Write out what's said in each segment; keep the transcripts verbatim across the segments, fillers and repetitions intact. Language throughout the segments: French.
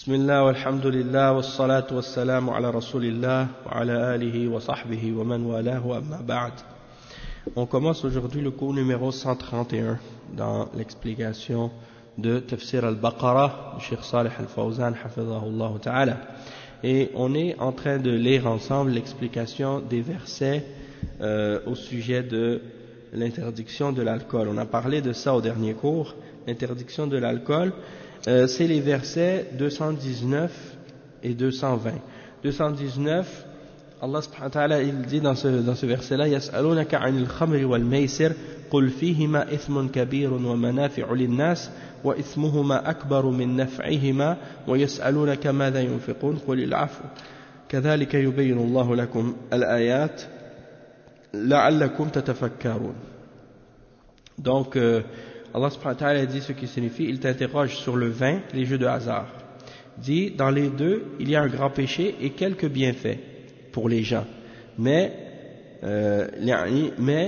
بسم الله والحمد لله والصلاة والسلام على رسول الله وعلى آله وصحبه ومن والاه وأما بعد. On commence aujourd'hui le cours numéro cent trente et un dans l'explication de Tafsir al-Baqarah du Cheikh Salih al-Fawzan hafidhahullah ta'ala. Et on est en train de lire ensemble l'explication des versets euh, au sujet de l'interdiction de l'alcool. On a parlé de ça au dernier cours, l'interdiction de l'alcool. Euh, c'est les versets deux cent dix-neuf et deux cent vingt. deux cent dix-neuf, Allah subhanahu wa ta'ala il dit dans ce, dans ce verset-là, يَسْأَلُونَكَ عَنِ الْخَمْرِ وَالْمَيْسِرِ قُلْ فِيهِمَا إِثْمٌ كَبِيرٌ وَمَنَافِعُ لِلنَّاسِ وَإِثْمُهُمَا أَكْبَرُ مِنْ نَفْعِهِمَا وَيَسْأَلُونَكَ مَاذَا يُنْفِقُونَ قُلِ الْعَفْوَ كَذَلِكَ يُبَيِّنُ اللَّهُ لَكُمْ الْآيَاتِ لَعَلَّكُمْ تَتَفَكَّرُونَ. Donc euh, Allah subhanahu wa ta'ala dit ce qui signifie, il t'interroge sur le vin, les jeux de hasard. Dit, dans les deux, il y a un grand péché et quelques bienfaits pour les gens. Mais, euh, mais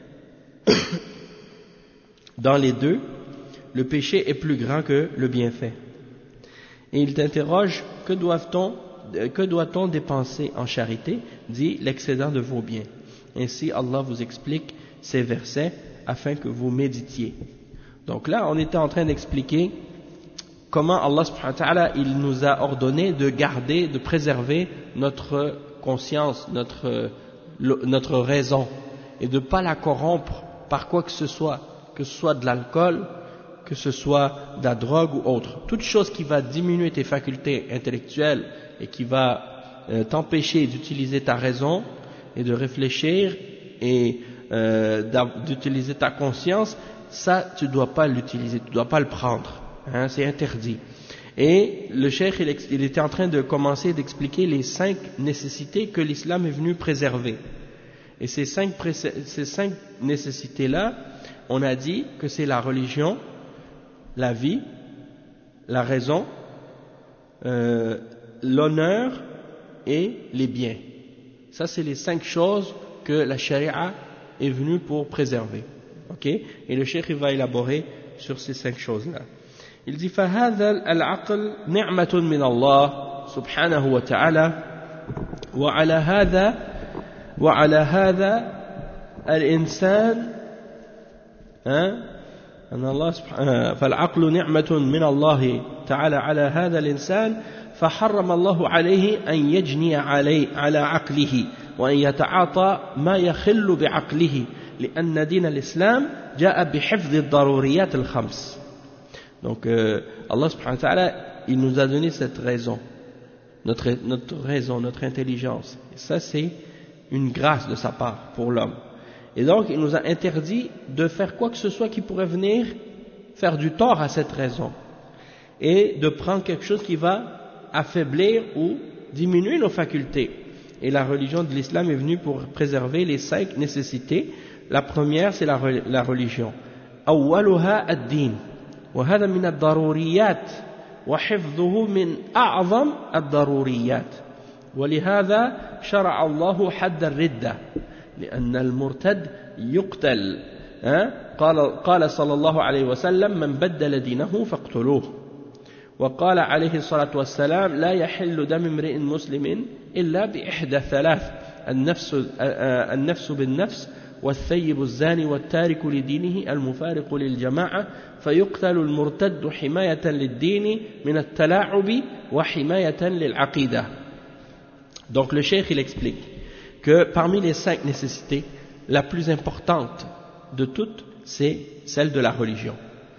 dans les deux, le péché est plus grand que le bienfait. Et il t'interroge, que doit-on, que doit-on dépenser en charité? Dit, l'excédent de vos biens. Ainsi, Allah vous explique ces versets afin que vous méditiez. Donc là, on était en train d'expliquer comment Allah subhanahu wa ta'ala, il nous a ordonné de garder, de préserver notre conscience, notre, notre raison, et de ne pas la corrompre par quoi que ce soit, que ce soit de l'alcool, que ce soit de la drogue ou autre. Toute chose qui va diminuer tes facultés intellectuelles et qui va euh, t'empêcher d'utiliser ta raison et de réfléchir et euh, d'utiliser ta conscience, ça, tu ne dois pas l'utiliser, tu ne dois pas le prendre, hein, c'est interdit. Et le cheikh, il, il était en train de commencer d'expliquer les cinq nécessités que l'islam est venu préserver. Et ces cinq, ces cinq nécessités-là, on a dit que c'est la religion, la vie, la raison, euh, l'honneur et les biens. Ça, c'est les cinq choses que la charia est venue pour préserver. Ok, et le cheikh il va élaborer sur ces cinq choses-là. Il dit فهذا العقل نعمة من الله سبحانه وتعالى وعلى هذا وعلى هذا الإنسان أن الله سبحانه فالعقل نعمة من الله تعالى على هذا الإنسان فحرم الله عليه أن يجني عليه على عقله وأن يتعاطى ما يخل بعقله لأن دين الإسلام جاء بحفظ الضروريات الخمس. Donc euh, Allah subhanahu wa ta'ala, il nous a donné cette raison, notre, notre raison, notre intelligence. Et ça c'est une grâce de sa part pour l'homme. Et donc il nous a interdit de faire quoi que ce soit qui pourrait venir faire du tort à cette raison. Et de prendre quelque chose qui va affaiblir ou diminuer nos facultés. Et la religion de l'islam est venue pour préserver les cinq nécessités. La première, c'est la, la religion. أولها الدين وهذا من الضروريات وحفظه من أعظم الضروريات ولهذا شرع الله حد الردة لأن المرتد يقتل قال, قال صلى الله عليه وسلم من بدل دينه فاقتلوه وقال عليه الصلاة والسلام لا يحل دم امرئ مسلم إلا بإحدى ثلاث النفس, النفس بالنفس والثيب الزاني والتارك لدينه المفارق للجماعة فيقتل المرتد حماية للدين من التلاعب وحماية للعقيدة. Donc le cheikh il explique que parmi les cinq nécessités, la plus importante de toutes, c'est celle de la religion.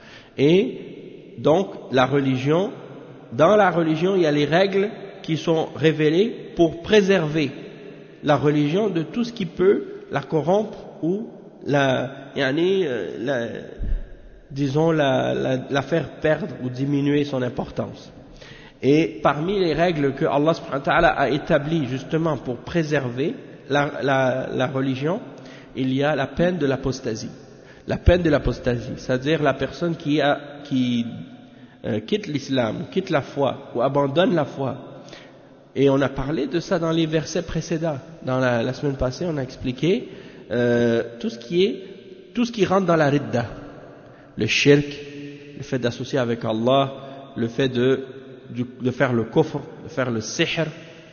Et donc la religion, dans la religion il y a les règles qui sont révélées pour préserver la religion de tout ce qui peut la corrompre ou la, yani, la disons la, la, la faire perdre ou diminuer son importance. Et parmi les règles que Allah subhanahu wa ta'ala a établies justement pour préserver la, la, la religion, il y a la peine de l'apostasie. La peine de l'apostasie, c'est-à-dire la personne qui, a, qui euh, quitte l'islam, quitte la foi ou abandonne la foi. Et on a parlé de ça dans les versets précédents. Dans la, la semaine passée, on a expliqué euh, tout ce qui est, tout ce qui rentre dans la ridda, le shirk, le fait d'associer avec Allah, le fait de de, de faire le kufr, de faire le sihr,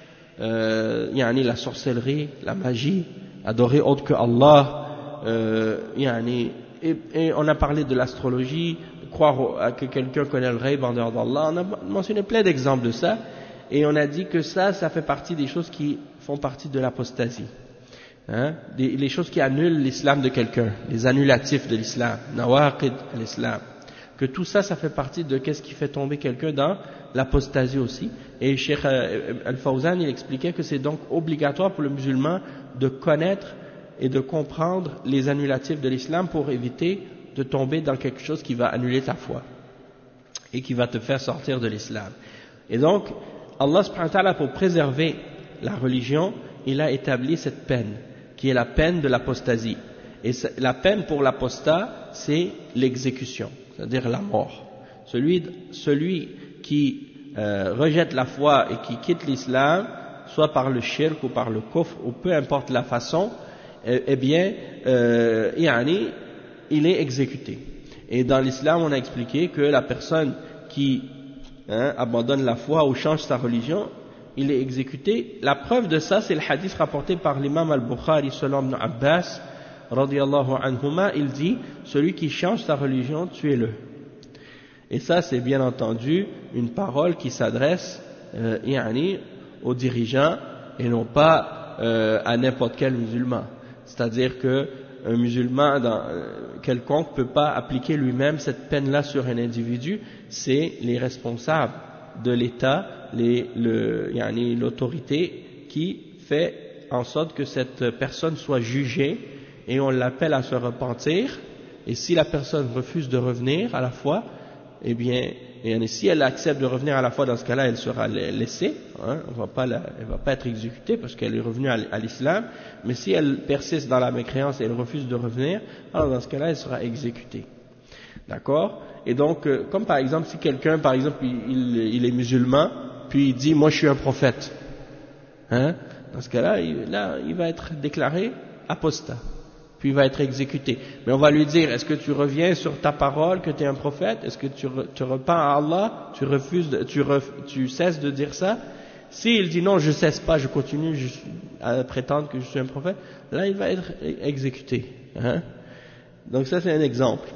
euh, yani la sorcellerie, la magie, adorer autre que Allah, euh, yani, et, et on a parlé de l'astrologie, croire que quelqu'un connaît le ghaib en dehors d'Allah, on a mentionné plein d'exemples de ça, et on a dit que ça, ça fait partie des choses qui font partie de l'apostasie. Hein, des, les choses qui annulent l'islam de quelqu'un, les annulatifs de l'islam, nawaqid à l'islam, que tout ça, ça fait partie de qu'est-ce qui fait tomber quelqu'un dans l'apostasie aussi. Et Cheikh Al-Fawzan, il expliquait que c'est donc obligatoire pour le musulman de connaître et de comprendre les annulatifs de l'islam pour éviter de tomber dans quelque chose qui va annuler ta foi et qui va te faire sortir de l'islam. Et donc, Allah subhanahu wa ta'ala, pour préserver la religion, il a établi cette peine, qui est la peine de l'apostasie. Et la peine pour l'apostat, c'est l'exécution, c'est-à-dire la mort. Celui, celui qui euh, rejette la foi et qui quitte l'islam, soit par le shirk ou par le kufr, ou peu importe la façon, eh, eh bien, euh, yani, il est exécuté. Et dans l'islam, on a expliqué que la personne qui hein, abandonne la foi ou change sa religion, il est exécuté. La preuve de ça, c'est le hadith rapporté par l'imam al-Bukhari selon Ibn Abbas, radiyallahu anhuma, il dit, celui qui change sa religion, tuez-le. Et ça, c'est bien entendu une parole qui s'adresse euh, yani, aux dirigeants et non pas euh, à n'importe quel musulman. C'est-à-dire que un musulman dans, euh, quelconque ne peut pas appliquer lui-même cette peine-là sur un individu, c'est les responsables de l'État, les, le, yani, l'autorité qui fait en sorte que cette personne soit jugée et on l'appelle à se repentir, et si la personne refuse de revenir à la foi, eh bien, et si elle accepte de revenir à la foi, dans ce cas-là, elle sera laissée, hein, on va pas la, elle ne va pas être exécutée parce qu'elle est revenue à, à l'islam, mais si elle persiste dans la mécréance et elle refuse de revenir, alors dans ce cas-là, elle sera exécutée. D'accord? Et donc, euh, comme par exemple, si quelqu'un, par exemple, il, il, il est musulman, puis il dit, moi je suis un prophète, hein, dans ce cas-là, il, là, il va être déclaré apostat. Puis il va être exécuté. Mais on va lui dire, est-ce que tu reviens sur ta parole que tu es un prophète? Est-ce que tu te repens à Allah? Tu refuses, de, tu, ref, tu cesses de dire ça? S'il dit non, je cesse pas, je continue je, à prétendre que je suis un prophète, là il va être exécuté. Hein? Donc ça c'est un exemple.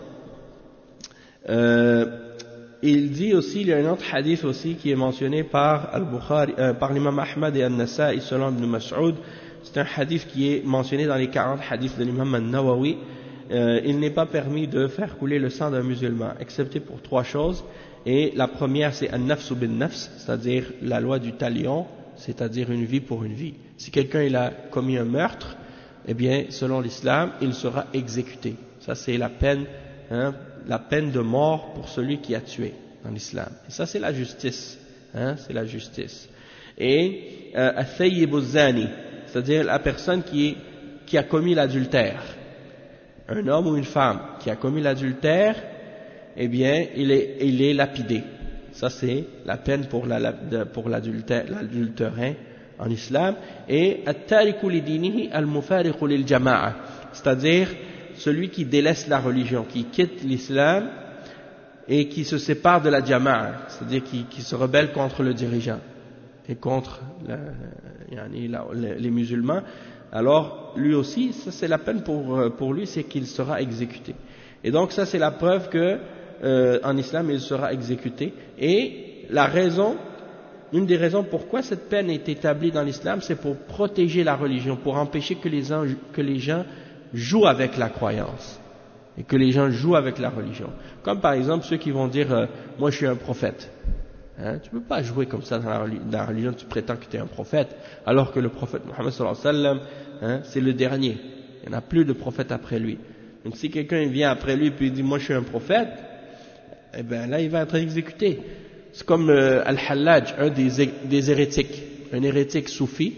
Euh, il dit aussi, il y a un autre hadith aussi qui est mentionné par Al-Bukhari, euh, par l'imam Ahmad et An-Nasa'i selon Ibn Mas'ud. C'est un hadith qui est mentionné dans les quarante hadiths de l'imam An-Nawawi. Euh, il n'est pas permis de faire couler le sang d'un musulman, excepté pour trois choses. Et la première, c'est an-nafsu bin-nafs, c'est-à-dire la loi du talion, c'est-à-dire une vie pour une vie. Si quelqu'un il a commis un meurtre, eh bien, selon l'islam, il sera exécuté. Ça, c'est la peine, hein, la peine de mort pour celui qui a tué dans l'islam. Et ça, c'est la justice. Hein, c'est la justice. Et euh, al-thayyib az-zani, c'est-à-dire la personne qui, est, qui a commis l'adultère, un homme ou une femme qui a commis l'adultère, eh bien, il est, il est lapidé. Ça, c'est la peine pour, la, pour l'adultère, l'adultérin en islam. Et at-tariku li dinihi al-mufariqu lil jama'a, c'est-à-dire celui qui délaisse la religion, qui quitte l'islam et qui se sépare de la jama'a, c'est-à-dire qui, qui se rebelle contre le dirigeant et contre la, yani la, les musulmans, alors lui aussi, ça c'est la peine pour, pour lui, c'est qu'il sera exécuté. Et donc ça c'est la preuve que euh, en islam il sera exécuté. Et la raison, une des raisons pourquoi cette peine est établie dans l'islam, c'est pour protéger la religion, pour empêcher que les gens, que les gens jouent avec la croyance et que les gens jouent avec la religion. Comme par exemple ceux qui vont dire euh, moi je suis un prophète. Hein, tu ne peux pas jouer comme ça dans la, dans la religion, tu prétends que tu es un prophète, alors que le prophète Mohammed sallallahu alayhi wa sallam, hein, c'est le dernier. Il n'y en a plus de prophète après lui. Donc si quelqu'un vient après lui et puis il dit moi je suis un prophète, eh bien là il va être exécuté. C'est comme euh, Al-Hallaj, un des, des hérétiques, un hérétique soufi.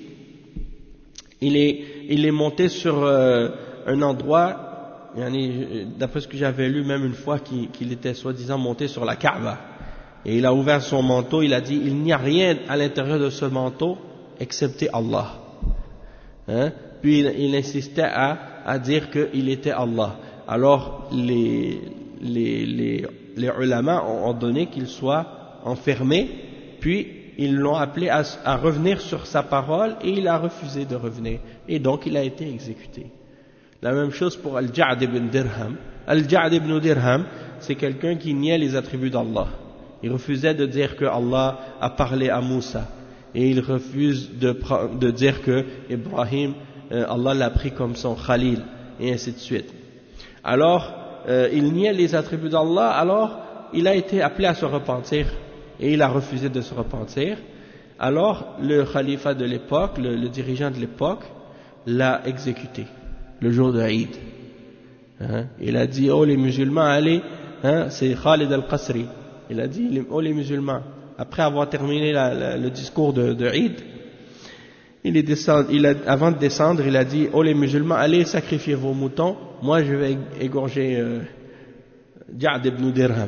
Il est, il est monté sur euh, un endroit, d'après ce que j'avais lu même une fois, qu'il, qu'il était soi-disant monté sur la Kaaba. Et il a ouvert son manteau, il a dit, il n'y a rien à l'intérieur de ce manteau excepté Allah. Hein? Puis il, il insistait à, à dire qu'il était Allah. Alors les, les, les, les ulama ont ordonné qu'il soit enfermé, puis ils l'ont appelé à, à revenir sur sa parole et il a refusé de revenir. Et donc il a été exécuté. La même chose pour Al-Ja'd ibn Dirham. Al-Ja'd ibn Dirham, c'est quelqu'un qui niait les attributs d'Allah. Il refusait de dire que Allah a parlé à Moussa. Et il refuse de, de dire que Ibrahim, euh, Allah l'a pris comme son Khalil, et ainsi de suite. Alors, euh, il niait les attributs d'Allah, alors il a été appelé à se repentir, et il a refusé de se repentir. Alors, le khalifa de l'époque, le, le dirigeant de l'époque, l'a exécuté, le jour de Eid. Hein? Il a dit, oh les musulmans, allez, hein, c'est Khalid al-Qasri. Il a dit, oh les musulmans, après avoir terminé la, la, le discours de, de Eid, il est descendu, il a, avant de descendre, il a dit, oh les musulmans, allez sacrifier vos moutons, moi je vais égorger euh, Ja'd ibn Dirham.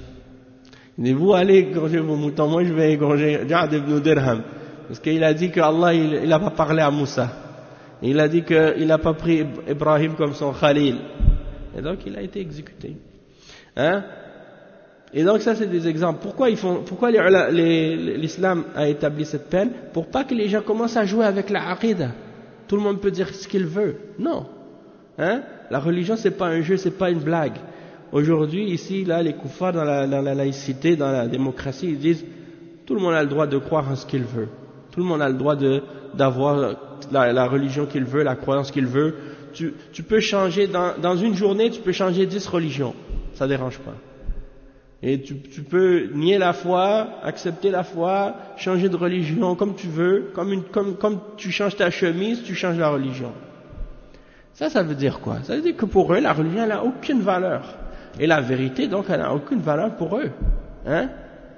Il dit, vous allez égorger vos moutons, moi je vais égorger Ja'd ibn Dirham. Parce qu'il a dit qu'Allah, il n'a pas parlé à Moussa. Il a dit qu'il n'a pas pris Ibrahim comme son Khalil. Et donc il a été exécuté. Hein? Et donc ça c'est des exemples. Pourquoi ils font, pourquoi les, les, l'islam a établi cette peine? Pour pas que les gens commencent à jouer avec la aqidah. Tout le monde peut dire ce qu'il veut. Non. Hein? La religion c'est pas un jeu, c'est pas une blague. Aujourd'hui ici là les koufars dans la, dans la laïcité, dans la démocratie, ils disent tout le monde a le droit de croire en ce qu'il veut. Tout le monde a le droit de d'avoir la, la religion qu'il veut, la croyance qu'il veut. Tu, tu peux changer dans, dans une journée, tu peux changer dix religions. Ça dérange pas. Et tu, tu peux nier la foi, accepter la foi, changer de religion comme tu veux, comme, une, comme, comme tu changes ta chemise, tu changes la religion. Ça, ça veut dire quoi? Ça veut dire que pour eux, la religion n'a aucune valeur. Et la vérité, donc, elle n'a aucune valeur pour eux. Hein?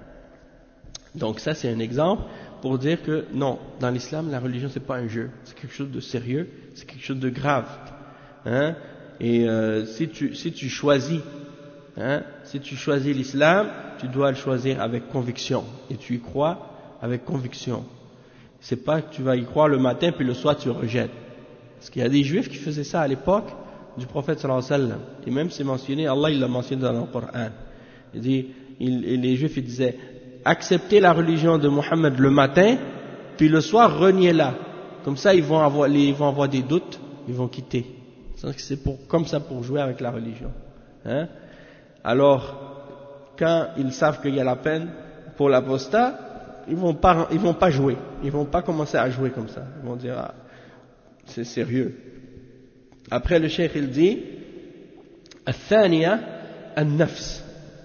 Donc ça, c'est un exemple pour dire que non, dans l'islam, la religion, c'est pas un jeu. C'est quelque chose de sérieux, c'est quelque chose de grave. Hein? Et euh, si tu, si tu choisis Hein, si tu choisis l'islam, tu dois le choisir avec conviction et tu y crois avec conviction. C'est pas que tu vas y croire le matin puis le soir tu rejettes. Parce qu'il y a des juifs qui faisaient ça à l'époque du prophète sallallahu alayhi wa sallam. Et même c'est mentionné, Allah il l'a mentionné dans le Coran. Il dit, il, et les juifs ils disaient, acceptez la religion de Mohammed le matin puis le soir reniez-la. Comme ça ils vont avoir, ils vont avoir des doutes, ils vont quitter. C'est pour, comme ça pour jouer avec la religion. Hein? Alors, quand ils savent qu'il y a la peine pour l'apostat, ils vont pas, ils vont pas jouer. Ils vont pas commencer à jouer comme ça. Ils vont dire, ah, c'est sérieux. Après, le cheikh, il dit, الثانية النفس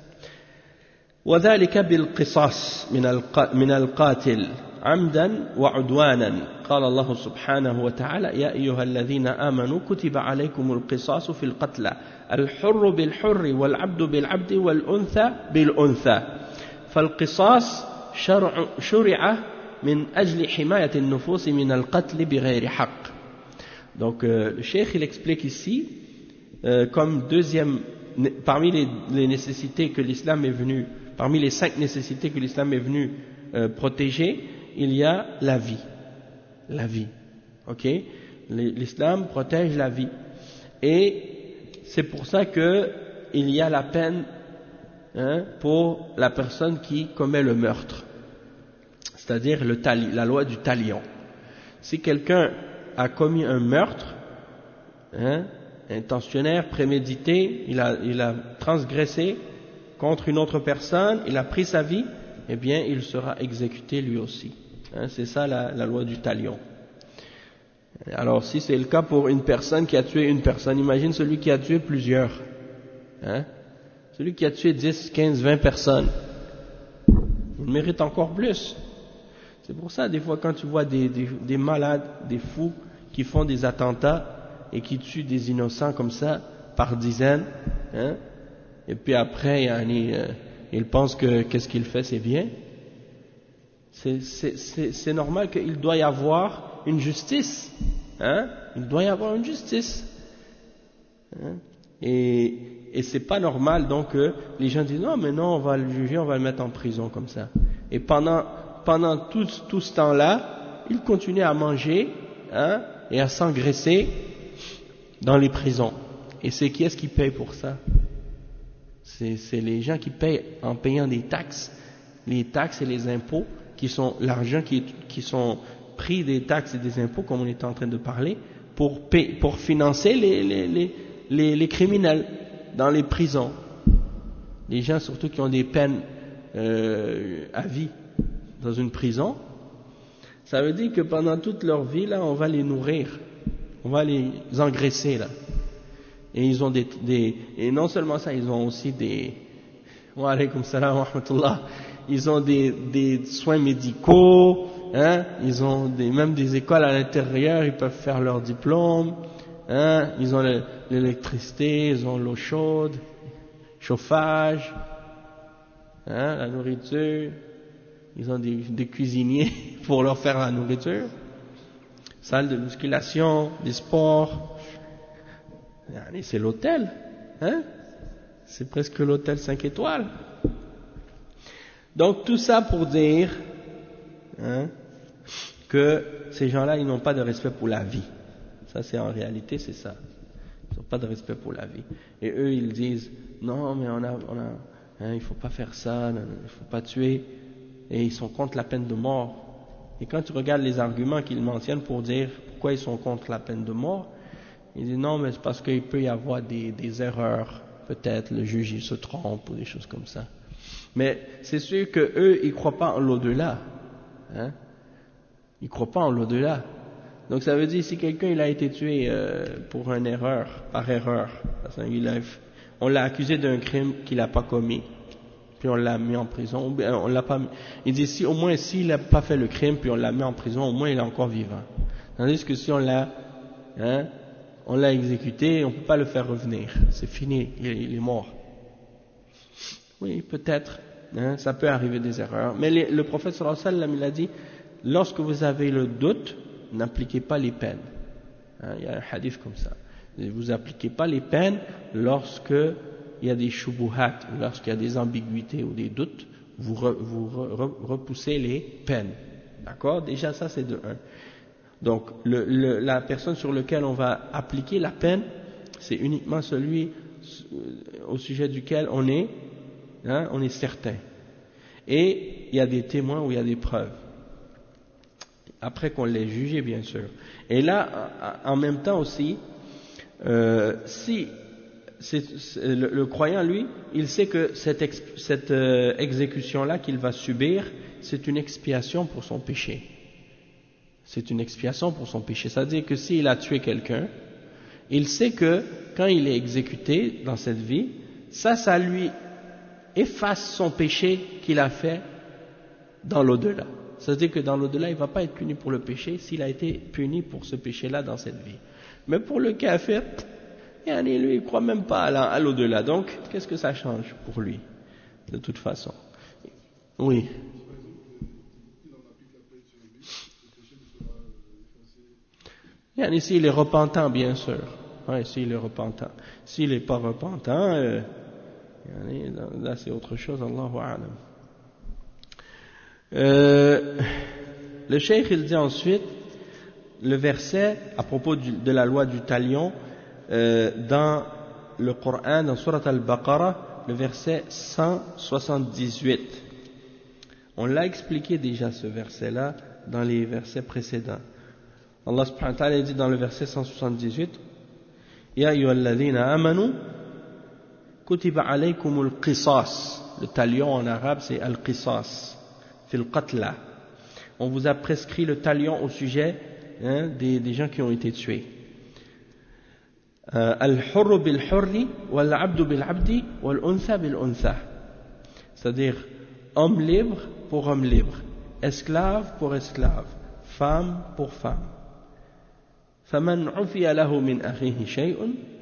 وذلك بالقصاص من القاتل عمدا وعدوانا قال الله سبحانه وتعالى يا أيها الذين آمنوا كتب عليكم القصاص في القتلى الحر بالحر والعبد بالعبد والأنثى بالأنثى فالقصاص شرع, شرع من أجل حماية النفوس من القتل بغير حق. Donc euh, le cheikh il explique ici euh, comme deuxième parmi les, les nécessités que l'islam est venu, parmi les cinq nécessités que l'islam est venu euh, protéger, il y a la vie. La vie. Ok? L'islam protège la vie. Et c'est pour ça que il y a la peine hein, pour la personne qui commet le meurtre. C'est-à-dire le tali, la loi du talion. Si quelqu'un a commis un meurtre, hein, intentionnaire, prémédité, il a, il a transgressé contre une autre personne, il a pris sa vie, eh bien il sera exécuté lui aussi. Hein, c'est ça la, la loi du talion. Alors si c'est le cas pour une personne qui a tué une personne, imagine celui qui a tué plusieurs. Hein, celui qui a tué dix, quinze, vingt personnes, il mérite encore plus. C'est pour ça des fois quand tu vois des, des, des malades, des fous qui font des attentats et qui tuent des innocents comme ça par dizaines, hein, et puis après yani, euh, ils pensent que qu'est-ce qu'il fait c'est bien. C'est, c'est, c'est, c'est normal qu'il doit y avoir une justice, hein? Il doit y avoir une justice, hein? Et, et c'est pas normal donc que les gens disent non mais non on va le juger, on va le mettre en prison comme ça. Et pendant pendant tout, tout ce temps-là, il continue à manger, hein, et à s'engraisser dans les prisons. Et c'est qui est-ce qui paye pour ça? C'est, c'est les gens qui payent en payant des taxes les taxes et les impôts, qui sont l'argent qui, qui sont pris des taxes et des impôts, comme on était en train de parler, pour, payer, pour financer les, les, les, les, les criminels dans les prisons. Les gens surtout qui ont des peines euh, à vie dans une prison, ça veut dire que pendant toute leur vie, là, on va les nourrir, on va les engraisser, là. Et ils ont des, des et non seulement ça, ils ont aussi des, wa alaykum salam wa rahmatullah, ils ont des, des soins médicaux, hein, ils ont des, même des écoles à l'intérieur, ils peuvent faire leur diplôme, hein, ils ont le, l'électricité, ils ont l'eau chaude, chauffage, hein, la nourriture, ils ont des, des cuisiniers pour leur faire la nourriture, salle de musculation, des sports, c'est l'hôtel, hein, c'est presque l'hôtel cinq étoiles. Donc tout ça pour dire, hein, que ces gens-là, ils n'ont pas de respect pour la vie. Ça, c'est en réalité, c'est ça. Ils n'ont pas de respect pour la vie. Et eux, ils disent, non, mais on a, on a, hein, il faut pas faire ça, il ne faut pas tuer. Et ils sont contre la peine de mort. Et quand tu regardes les arguments qu'ils mentionnent pour dire pourquoi ils sont contre la peine de mort, ils disent non, mais c'est parce qu'il peut y avoir des, des erreurs. Peut-être le juge il se trompe ou des choses comme ça. Mais c'est sûr que eux, ils croient pas en l'au-delà. Hein? Ils croient pas en l'au-delà. Donc ça veut dire si quelqu'un il a été tué euh, pour une erreur, par erreur, parce qu'il a, on l'a accusé d'un crime qu'il n'a pas commis, puis on l'a mis en prison, ou bien on l'a pas mis. Il dit si au moins s'il n'a pas fait le crime, puis on l'a mis en prison, au moins il est encore vivant. Tandis que si on l'a, hein, on l'a exécuté, on ne peut pas le faire revenir. C'est fini, il, il est mort. Oui, peut-être, hein, ça peut arriver des erreurs. Mais les, le prophète sallallahu alayhi wa sallam, il a dit, lorsque vous avez le doute, n'appliquez pas les peines. Hein, il y a un hadith comme ça. Vous n'appliquez pas les peines lorsque il y a des shubuhat, lorsqu'il y a des ambiguïtés ou des doutes, vous, re, vous re, repoussez les peines. D'accord? Déjà ça c'est de un. Donc le, le, la personne sur laquelle on va appliquer la peine, c'est uniquement celui au sujet duquel on est, hein, on est certain. Et il y a des témoins ou il y a des preuves. Après qu'on l'ait jugé, bien sûr. Et là, en même temps aussi, euh, si c'est, c'est, le, le croyant, lui, il sait que cette, ex, cette euh, exécution-là qu'il va subir, c'est une expiation pour son péché. C'est une expiation pour son péché. C'est-à-dire que s'il a tué quelqu'un, il sait que quand il est exécuté dans cette vie, ça, ça lui efface son péché qu'il a fait dans l'au-delà. C'est-à-dire que dans l'au-delà, il ne va pas être puni pour le péché s'il a été puni pour ce péché-là dans cette vie. Mais pour le kafir, lui, il ne croit même pas à l'au-delà. Donc, qu'est-ce que ça change pour lui, de toute façon? Oui. Et s'il est repentant, bien sûr. Oui, s'il est repentant. S'il n'est pas repentant, euh, là c'est autre chose, Allahu a'lam. Euh, le cheikh il dit ensuite le verset à propos du, de la loi du talion euh, dans le Coran, dans Surat al-Baqarah, le verset cent soixante-dix-huit. On l'a expliqué déjà ce verset là dans les versets précédents. Allah subhanahu wa ta'ala dit dans le verset cent soixante-dix-huit, Ya ayyuhalladhina amanu kutiba alaykumul qisas. Le talion en arabe c'est al-qisas. On vous a prescrit le talion au sujet, hein, des, des gens qui ont été tués. Al-hurru bil-hurri wal-abdu bil-abdi wal-untha bil-untha. C'est-à-dire homme libre pour homme libre, esclave pour esclave, femme pour femme. فمن عفي له من أخيه شيء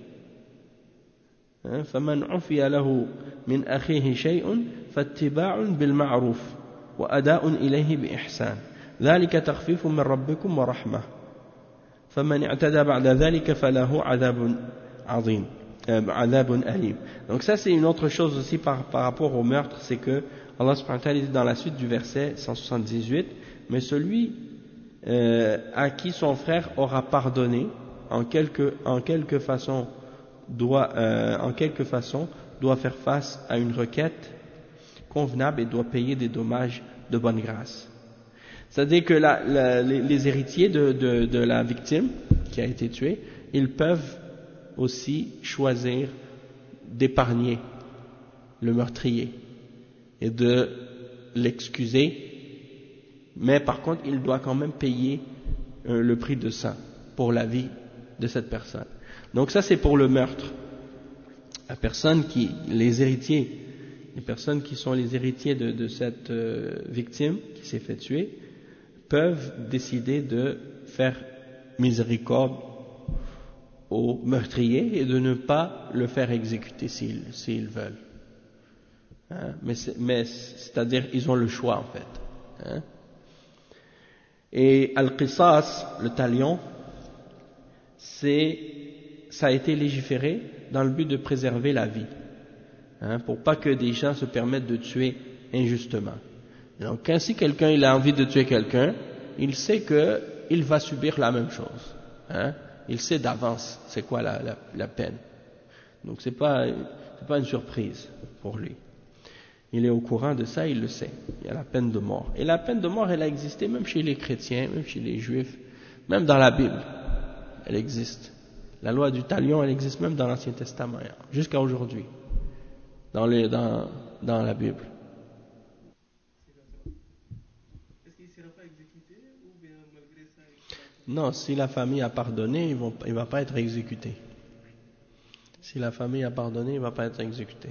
فمن عفي له من أخيه شيء فاتباع بالمعروف وأداء إليه بإحسان ذلك تخفيف من ربكم ورحمة فمن اعتدى بعد ذلك فله عذاب عظيم عذاب أليم. Donc ça c'est une autre chose aussi par, par rapport au meurtre, c'est que Allah subhanahu wa ta'ala dit dans la suite du verset cent soixante-dix-huit, mais celui euh, à qui son frère aura pardonné en quelque, en quelque façon doit, euh, en quelque façon doit faire face à une requête convenable et doit payer des dommages de bonne grâce. C'est-à-dire que la, la, les, les héritiers de, de, de la victime qui a été tuée, ils peuvent aussi choisir d'épargner le meurtrier et de l'excuser, mais par contre il doit quand même payer euh, le prix de sang pour la vie de cette personne. Donc ça c'est pour le meurtre. La personne qui, les héritiers, les personnes qui sont les héritiers de, de cette euh, victime qui s'est fait tuer, peuvent décider de faire miséricorde au meurtrier et de ne pas le faire exécuter s'ils, s'ils veulent. Hein? Mais, c'est, mais c'est-à-dire ils ont le choix en fait. Hein? Et al-qisas, le talion, c'est, ça a été légiféré dans le but de préserver la vie, hein, pour pas que des gens se permettent de tuer injustement. Donc, quand si quelqu'un il a envie de tuer quelqu'un, il sait que il va subir la même chose. Hein, il sait d'avance c'est quoi la, la, la peine. Donc, c'est pas c'est pas une surprise pour lui. Il est au courant de ça, il le sait. Il y a la peine de mort. Et la peine de mort, elle a existé même chez les chrétiens, même chez les juifs, même dans la Bible. Elle existe. La loi du talion, elle existe même dans l'Ancien Testament, jusqu'à aujourd'hui, dans, les, dans, dans la Bible. Est-ce qu'il ne sera pas exécuté ou bien malgré ça Non, si la famille a pardonné, il ne va pas être exécuté. Si la famille a pardonné, il ne va pas être exécuté.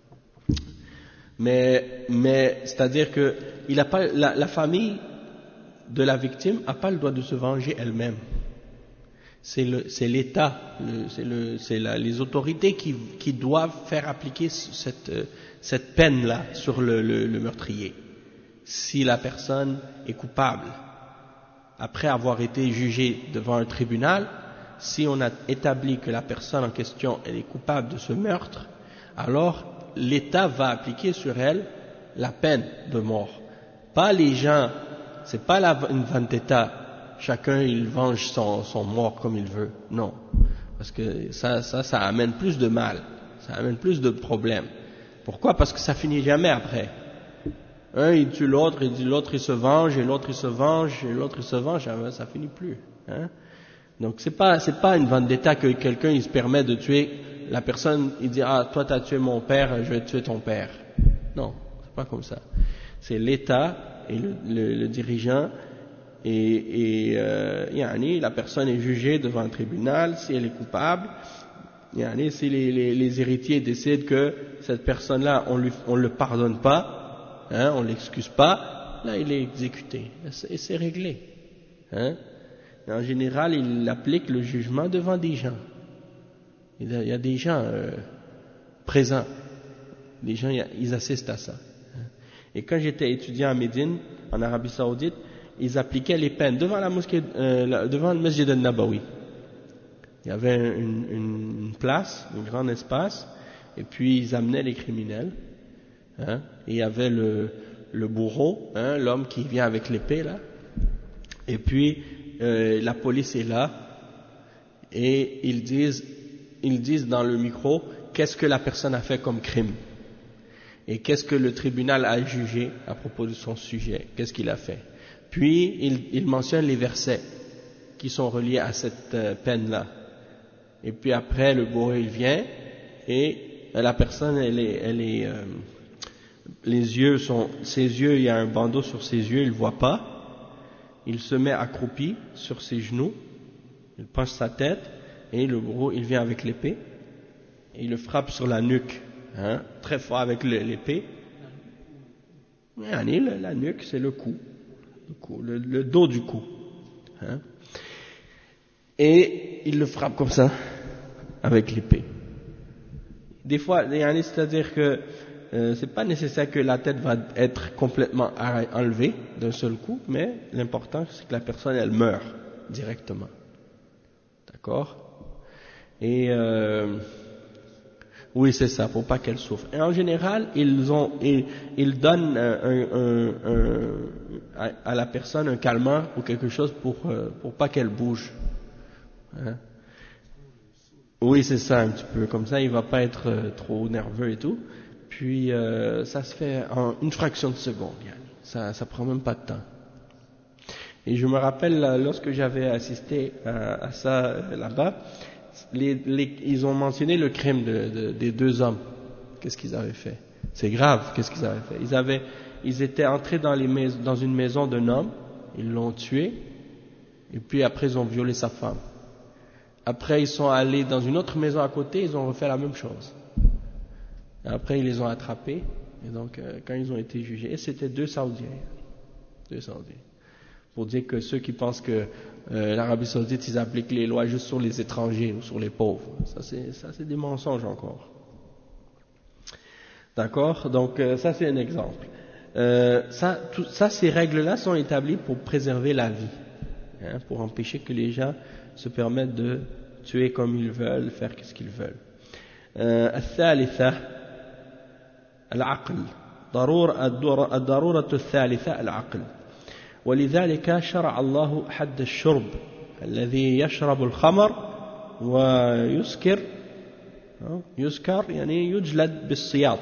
Mais, mais c'est-à-dire que il a pas, la, la famille de la victime n'a pas le droit de se venger elle-même. C'est, le, c'est l'État, le, c'est, le, c'est la, les autorités qui, qui doivent faire appliquer cette, cette peine-là sur le, le, le meurtrier. Si la personne est coupable, après avoir été jugée devant un tribunal, si on a établi que la personne en question elle est coupable de ce meurtre, alors l'État va appliquer sur elle la peine de mort. Pas les gens, c'est pas la, une vendetta. Chacun il venge son, son mort comme il veut. Non, parce que ça, ça, ça amène plus de mal, ça amène plus de problèmes. Pourquoi? Parce que ça finit jamais après. Un il tue l'autre, et l'autre il se venge, et l'autre il se venge, et l'autre il se venge, ça finit plus. Hein? Donc c'est pas, c'est pas une vendetta que quelqu'un il se permet de tuer la personne. Il dit ah toi t'as tué mon père, je vais tuer ton père. Non, c'est pas comme ça. C'est l'État et le, le, le dirigeant. Et, et euh, yani, la personne est jugée devant un tribunal si elle est coupable. Yani, si les, les, les héritiers décident que cette personne-là, on ne on le pardonne pas, hein, on l'excuse pas, là il est exécuté et c'est réglé. Hein. En général, il applique le jugement devant des gens. Il y a, il y a des gens euh, présents, des gens ils assistent à ça. Et quand j'étais étudiant à Médine, en Arabie Saoudite, ils appliquaient les peines devant la mosquée, euh, devant le Masjid al-Nabawi. Il y avait une, une, une place, un grand espace, et puis ils amenaient les criminels. Hein, et il y avait le, le bourreau, hein, l'homme qui vient avec l'épée là. Et puis euh, la police est là, et ils disent, ils disent dans le micro qu'est-ce que la personne a fait comme crime, et qu'est-ce que le tribunal a jugé à propos de son sujet, qu'est-ce qu'il a fait. Puis, il, il mentionne les versets qui sont reliés à cette euh, peine-là. Et puis après, le bourreau, il vient, et euh, la personne, elle est, elle est, euh, les yeux sont, ses yeux, il y a un bandeau sur ses yeux, il ne voit pas. Il se met accroupi sur ses genoux, il penche sa tête, et le bourreau, il vient avec l'épée, et il le frappe sur la nuque, hein, très fort avec l'épée. La nuque, c'est le cou. Le, cou, le, le dos du cou, hein. Et il le frappe comme ça avec l'épée. Des fois, c'est-à-dire que euh, c'est pas nécessaire que la tête va être complètement enlevée d'un seul coup, mais l'important c'est que la personne elle meurt directement, d'accord. Et euh, oui, c'est ça, pour pas qu'elle souffre. Et en général, ils ont, ils, ils donnent un, un, un, un, à la personne un calmant ou quelque chose pour, pour pas qu'elle bouge. Hein? Oui, c'est ça, un petit peu. Comme ça, il va pas être trop nerveux et tout. puis euh, ça se fait en une fraction de seconde, ça ça prend même pas de temps. Et je me rappelle lorsque j'avais assisté à, à ça là-bas, les, les, ils ont mentionné le crime de, de, des deux hommes. Qu'est-ce qu'ils avaient fait? C'est grave, qu'est-ce qu'ils avaient fait? Ils avaient, ils étaient entrés dans, les mais, dans une maison d'un homme, ils l'ont tué, et puis après ils ont violé sa femme. Après ils sont allés dans une autre maison à côté, ils ont refait la même chose. Et après ils les ont attrapés, et donc euh, quand ils ont été jugés, et c'était deux Saoudiens, deux Saoudiens. Pour dire que ceux qui pensent que euh, l'Arabie Saoudite ils appliquent les lois juste sur les étrangers ou sur les pauvres, ça c'est, ça c'est des mensonges encore. D'accord? Donc euh, ça c'est un exemple. Euh, ça, tout, ça, ces règles-là sont établies pour préserver la vie, hein, pour empêcher que les gens se permettent de tuer comme ils veulent, faire ce qu'ils veulent. الثالثة العقل ضرورة الضرورة الثالثة العقل ولذلك شرع الله حد الشرب الذي يشرب الخمر ويسكر يسكر يعني يجلد بالسياط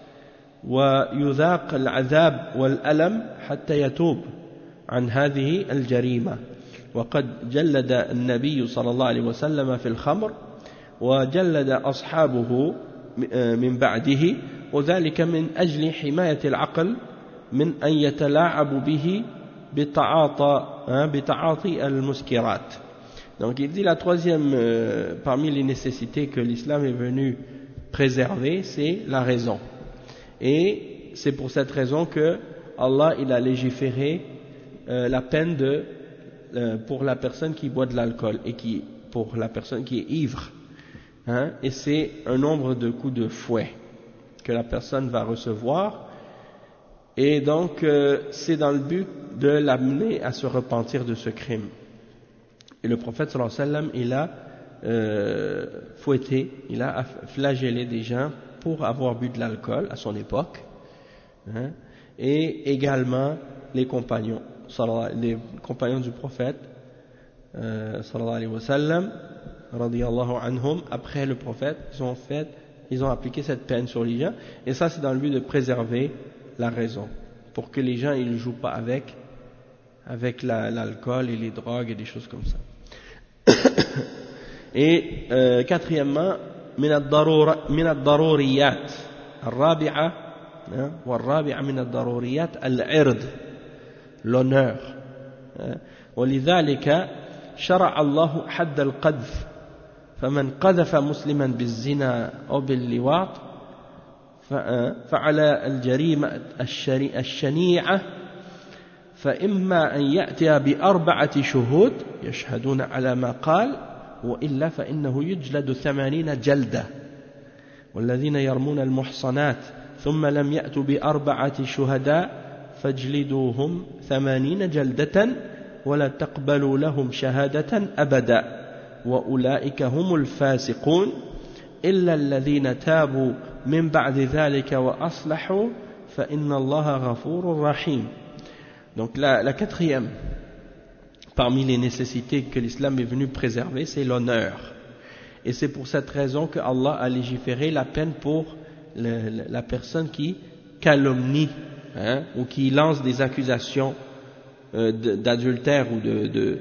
ويذاق العذاب والألم حتى يتوب عن هذه الجريمة وقد جلد النبي صلى الله عليه وسلم في الخمر وجلد أصحابه من بعده وذلك من أجل حماية العقل من أن يتلاعب به بتعاطى بتعاطي المسكرات. Donc il dit la troisième euh, parmi les nécessités que l'islam est venu préserver, c'est la raison. Et c'est pour cette raison que Allah il a légiféré euh, la peine de euh, pour la personne qui boit de l'alcool et qui pour la personne qui est ivre. Hein, et c'est un nombre de coups de fouet que la personne va recevoir. Et donc euh, c'est dans le but de l'amener à se repentir de ce crime. Et le prophète sallallahu alayhi wa sallam, il a euh, fouetté, il a flagellé des gens pour avoir bu de l'alcool à son époque, hein, et également les compagnons, les compagnons du prophète euh, sallallahu alayhi wa sallam, radiyallahu anhum, après le prophète, ils ont fait, ils ont appliqué cette peine sur les gens, et ça c'est dans le but de préserver la raison, pour que les gens ils ne jouent pas avec, avec la, l'alcool et les drogues et des choses comme ça. Et euh, quatrièmement, من الضرورة من الضروريات الرابعة والرابعة من الضروريات العرض l'honneur ولذلك شرع الله حد القذف فمن قذف مسلما بالزنا أو باللواط فعلى الجريمة الشنيعة فإما أن يأتي بأربعة شهود يشهدون على ما قال وإلا فإنه يجلد ثمانين جلدة والذين يرمون المحصنات ثم لم يأتوا بأربعة شهداء فاجلدوهم ثمانين جلدة ولا تقبلوا لهم شهادة أبدا وأولئك هم الفاسقون إلا الذين تابوا من بعد ذلك وأصلحوا فإن الله غفور رحيم. Donc la, la quatrième parmi les nécessités que l'islam est venu préserver, c'est l'honneur. Et c'est pour cette raison que Allah a légiféré la peine pour le, la personne qui calomnie, hein, ou qui lance des accusations euh, d'adultère ou de, de,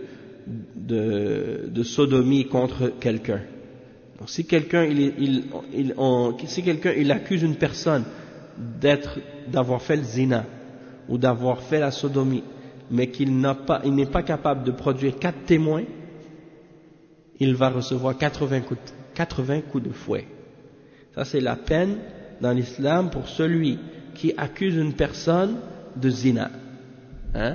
de, de sodomie contre quelqu'un. Donc si quelqu'un il, il, il, on, si quelqu'un il accuse une personne d'être, d'avoir fait le zina ou d'avoir fait la sodomie, mais qu'il n'a pas, il n'est pas capable de produire quatre témoins, il va recevoir quatre-vingts coups, quatre-vingts coups de fouet. Ça c'est la peine dans l'islam pour celui qui accuse une personne de zina. Hein?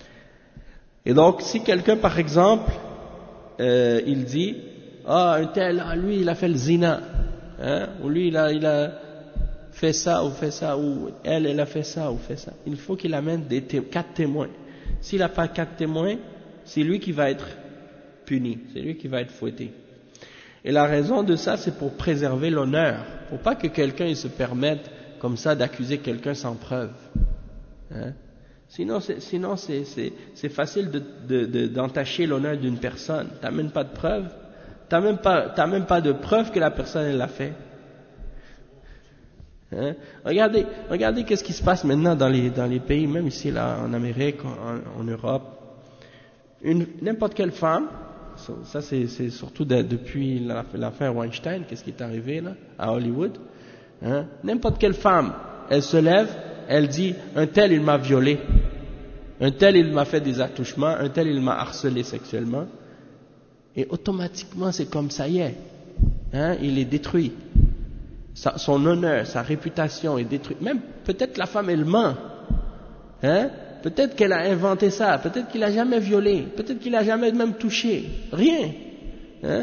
Et donc si quelqu'un par exemple, euh, il dit, ah un tel, ah, lui il a fait le zina, hein? Ou lui il a, il a fait ça ou fait ça, ou elle elle a fait ça ou fait ça, il faut qu'il amène des té- quatre témoins. S'il n'a pas quatre témoins, c'est lui qui va être puni, c'est lui qui va être fouetté. Et la raison de ça, c'est pour préserver l'honneur, pour pas que quelqu'un il se permette comme ça d'accuser quelqu'un sans preuve. Hein? Sinon, c'est, sinon c'est, c'est, c'est facile de, de, de, d'entacher l'honneur d'une personne. T'as même pas de preuve, t'as même pas, t'as même pas de preuve que la personne elle l'a fait. Hein? Regardez, regardez qu'est-ce qui se passe maintenant dans les, dans les pays, même ici là, en Amérique, en, en Europe. Une, n'importe quelle femme, ça c'est, c'est surtout de, depuis l'affaire Weinstein, qu'est-ce qui est arrivé là, à Hollywood, hein? N'importe quelle femme, elle se lève, elle dit, un tel il m'a violé, un tel il m'a fait des attouchements, un tel il m'a harcelé sexuellement, et automatiquement c'est comme ça y est, hein? Il est détruit. Sa, son honneur, sa réputation est détruite. Même peut-être la femme elle ment, hein? Peut-être qu'elle a inventé ça, peut-être qu'il a jamais violé, peut-être qu'il a jamais même touché, rien, hein?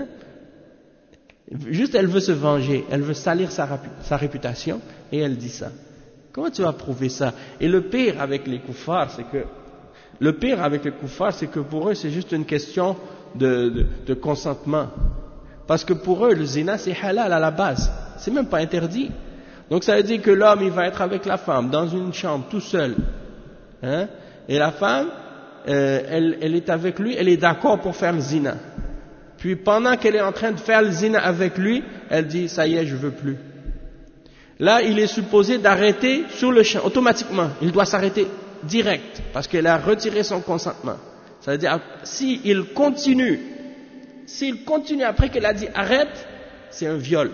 Juste elle veut se venger, elle veut salir sa, sa réputation et elle dit ça. Comment tu vas prouver ça? Et le pire avec les koufars, c'est que le pire avec les koufars, c'est que pour eux c'est juste une question de, de, de consentement. Parce que pour eux, le zina, c'est halal à la base. C'est même pas interdit. Donc ça veut dire que l'homme, il va être avec la femme, dans une chambre, tout seul. Hein? Et la femme, euh, elle, elle est avec lui, elle est d'accord pour faire le zina. Puis pendant qu'elle est en train de faire le zina avec lui, elle dit, ça y est, je veux plus. Là, il est supposé d'arrêter sur le champ, automatiquement. Il doit s'arrêter direct, parce qu'elle a retiré son consentement. Ça veut dire, s'il continue, S'il continue après qu'elle a dit arrête, c'est un viol.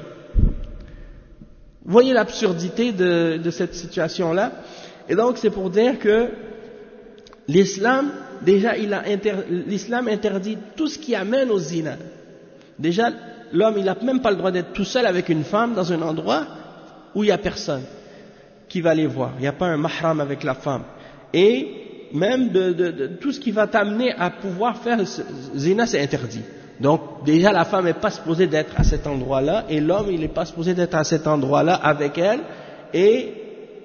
Vous voyez l'absurdité de, de cette situation-là. Et donc c'est pour dire que l'islam, déjà il a inter, l'islam interdit tout ce qui amène au zina. Déjà l'homme il n'a même pas le droit d'être tout seul avec une femme dans un endroit où il n'y a personne qui va les voir. Il n'y a pas un mahram avec la femme. Et même de, de, de tout ce qui va t'amener à pouvoir faire le zina, c'est interdit. Donc déjà la femme n'est pas supposée d'être à cet endroit-là et l'homme il n'est pas supposé d'être à cet endroit-là avec elle. Et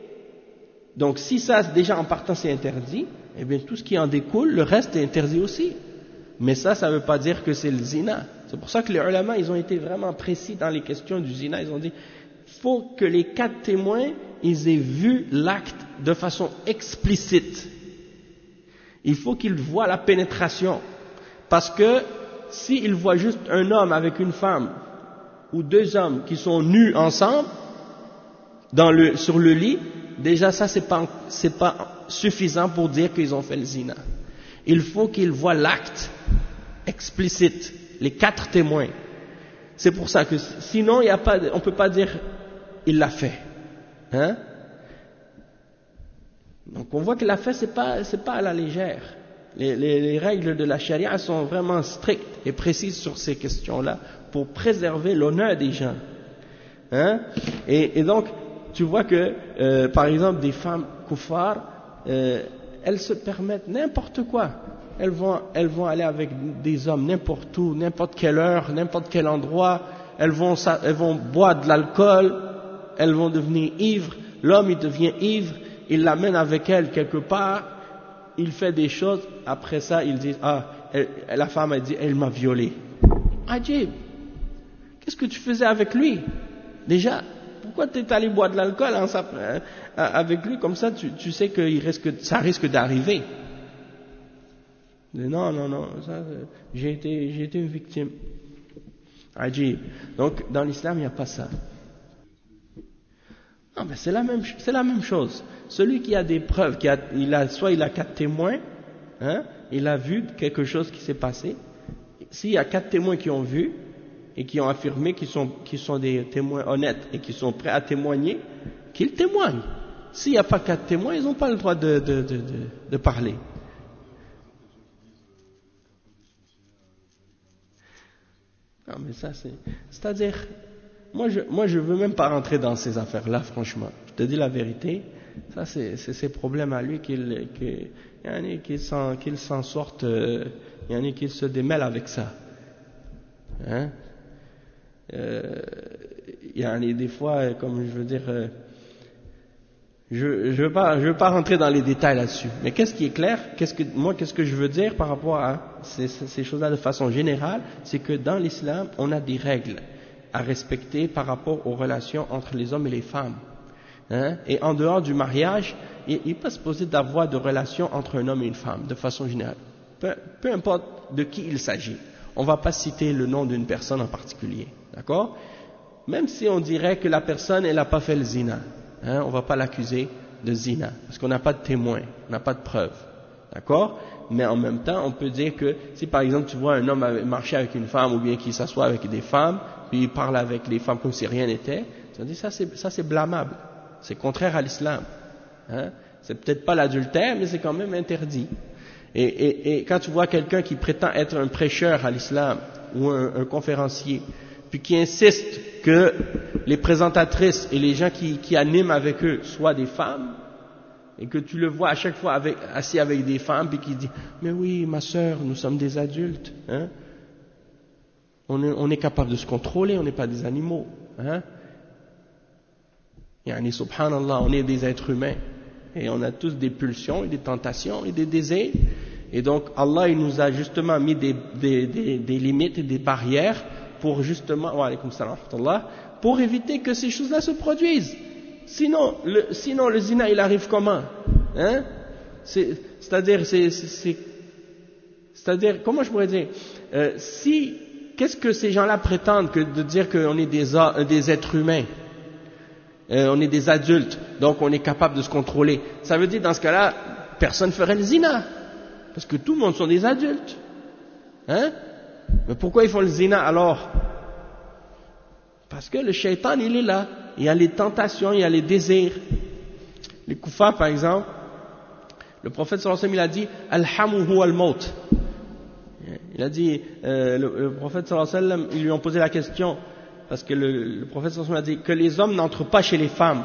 donc si ça déjà en partant c'est interdit, eh bien tout ce qui en découle, le reste est interdit aussi. Mais ça, ça ne veut pas dire que c'est le zina. C'est pour ça que les ulama ils ont été vraiment précis dans les questions du zina. Ils ont dit il faut que les quatre témoins ils aient vu l'acte de façon explicite. Il faut qu'ils voient la pénétration, parce que s'ils voient juste un homme avec une femme ou deux hommes qui sont nus ensemble dans le, sur le lit, déjà ça c'est pas, c'est pas suffisant pour dire qu'ils ont fait le zina. Il faut qu'ils voient l'acte explicite, les quatre témoins. C'est pour ça que sinon il y a pas, on peut pas dire il l'a fait, hein? Donc on voit que l'a fait c'est pas, c'est pas à la légère. Les, les, les règles de la charia sont vraiment strictes et précises sur ces questions-là pour préserver l'honneur des gens. Hein? Et, et donc, tu vois que, euh, par exemple, des femmes koufars, euh, elles se permettent n'importe quoi. Elles vont, elles vont aller avec des hommes n'importe où, n'importe quelle heure, n'importe quel endroit. Elles vont, elles vont boire de l'alcool, elles vont devenir ivres. L'homme, il devient ivre, il l'amène avec elle quelque part. Il fait des choses, après ça, ils disent, ah, elle, la femme a dit, elle m'a violé. Ajib, qu'est-ce que tu faisais avec lui? Déjà, pourquoi tu es allé boire de l'alcool hein, ça, euh, avec lui, comme ça, tu, tu sais que il risque, ça risque d'arriver. Non, non, non, ça, j'ai été, j'ai été une victime. Ajib. Donc, dans l'islam, il n'y a pas ça. Non, mais c'est la même, c'est la même chose. Celui qui a des preuves, qui a, il a, soit il a quatre témoins, hein, il a vu quelque chose qui s'est passé. S'il y a quatre témoins qui ont vu et qui ont affirmé qu'ils sont, qu'ils sont des témoins honnêtes et qui sont prêts à témoigner, qu'ils témoignent. S'il n'y a pas quatre témoins, ils n'ont pas le droit de, de, de, de, de parler. Non, mais ça c'est, c'est-à-dire. Moi je, moi, je veux même pas rentrer dans ces affaires-là, franchement. Je te dis la vérité. Ça, c'est, c'est ses problèmes à lui qu'il, qu'il, qu'il, qu'il, s'en, qu'il s'en sorte, euh, qu'il se démêle avec ça. Hein? Euh, il y a des fois, comme je veux dire, euh, je, je veux pas, je veux pas rentrer dans les détails là-dessus. Mais qu'est-ce qui est clair? Qu'est-ce que, moi, qu'est-ce que je veux dire par rapport à ces, ces choses-là de façon générale? C'est que dans l'islam, on a des règles à respecter par rapport aux relations entre les hommes et les femmes. Hein? Et en dehors du mariage, il n'est pas supposé d'avoir de relations entre un homme et une femme, de façon générale. Peu, peu importe de qui il s'agit. On ne va pas citer le nom d'une personne en particulier. D'accord? Même si on dirait que la personne, elle n'a pas fait le zina. hein, on ne va pas l'accuser de zina, parce qu'on n'a pas de témoin, on n'a pas de preuve. D'accord? Mais en même temps, on peut dire que si par exemple tu vois un homme marcher avec une femme ou bien qu'il s'assoit avec des femmes, puis il parle avec les femmes comme si rien n'était, tu vas dire ça c'est, ça c'est blâmable, c'est contraire à l'islam. Hein? C'est peut-être pas l'adultère, mais c'est quand même interdit. Et, et, et quand tu vois quelqu'un qui prétend être un prêcheur à l'islam ou un, un conférencier, puis qui insiste que les présentatrices et les gens qui, qui animent avec eux soient des femmes, et que tu le vois à chaque fois avec, assis avec des femmes, puis qui dit « Mais oui, ma sœur, nous sommes des adultes. Hein? On, est, on est capable de se contrôler, on n'est pas des animaux. Hein? Yani, subhanallah, on est des êtres humains. Et on a tous des pulsions et des tentations et des désirs. Et donc, Allah, il nous a justement mis des, des, des, des limites et des barrières pour justement, wa alaykoum salam wa rahmatullah, pour éviter que ces choses-là se produisent. Sinon, le, sinon, le zina, il arrive comment? Hein? C'est, c'est-à-dire, c'est, c'est, c'est, c'est-à-dire, comment je pourrais dire? Euh, si, qu'est-ce que ces gens-là prétendent que de dire qu'on est des, des êtres humains? Euh, on est des adultes, donc on est capable de se contrôler. Ça veut dire, dans ce cas-là, personne ne ferait le zina. Parce que tout le monde sont des adultes. Hein? Mais pourquoi ils font le zina alors? Parce que le shaitan, il est là. Il y a les tentations, il y a les désirs. Les koufars, par exemple, le prophète sallallahu alayhi wa sallam, il a dit « Al-hamu huwa al-maut ». Il a dit, euh, le, le prophète sallallahu alayhi wa sallam, ils lui ont posé la question, parce que le, le prophète sallallahu alayhi wa sallam a dit que les hommes n'entrent pas chez les femmes,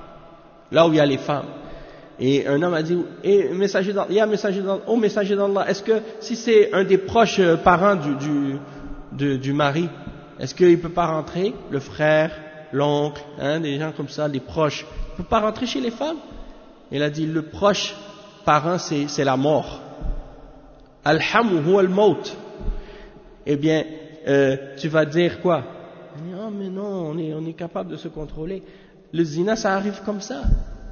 là où il y a les femmes. Et un homme a dit, eh, messager d'Allah, il y a un messager d'Allah, oh messager d'Allah, est-ce que si c'est un des proches parents du, du, du, du mari, est-ce qu'il ne peut pas rentrer, le frère, l'oncle, hein, des gens comme ça, les proches, il ne peut pas rentrer chez les femmes? Il a dit, le proche parent, c'est, c'est la mort. Al-hamu huwa al-maut. Eh bien, euh, tu vas dire quoi? Non, mais non, on est, on est capable de se contrôler. Le zina, ça arrive comme ça.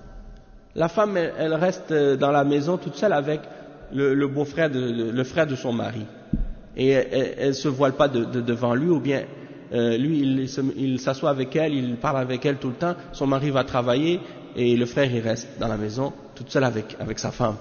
La femme, elle, elle reste dans la maison toute seule avec le, le beau-frère, de, le, le frère de son mari. Et elle ne se voile pas de, de, devant lui, ou bien euh, lui, il, il s'assoit avec elle, il parle avec elle tout le temps, son mari va travailler, et le frère, il reste dans la maison, toute seule avec, avec sa femme.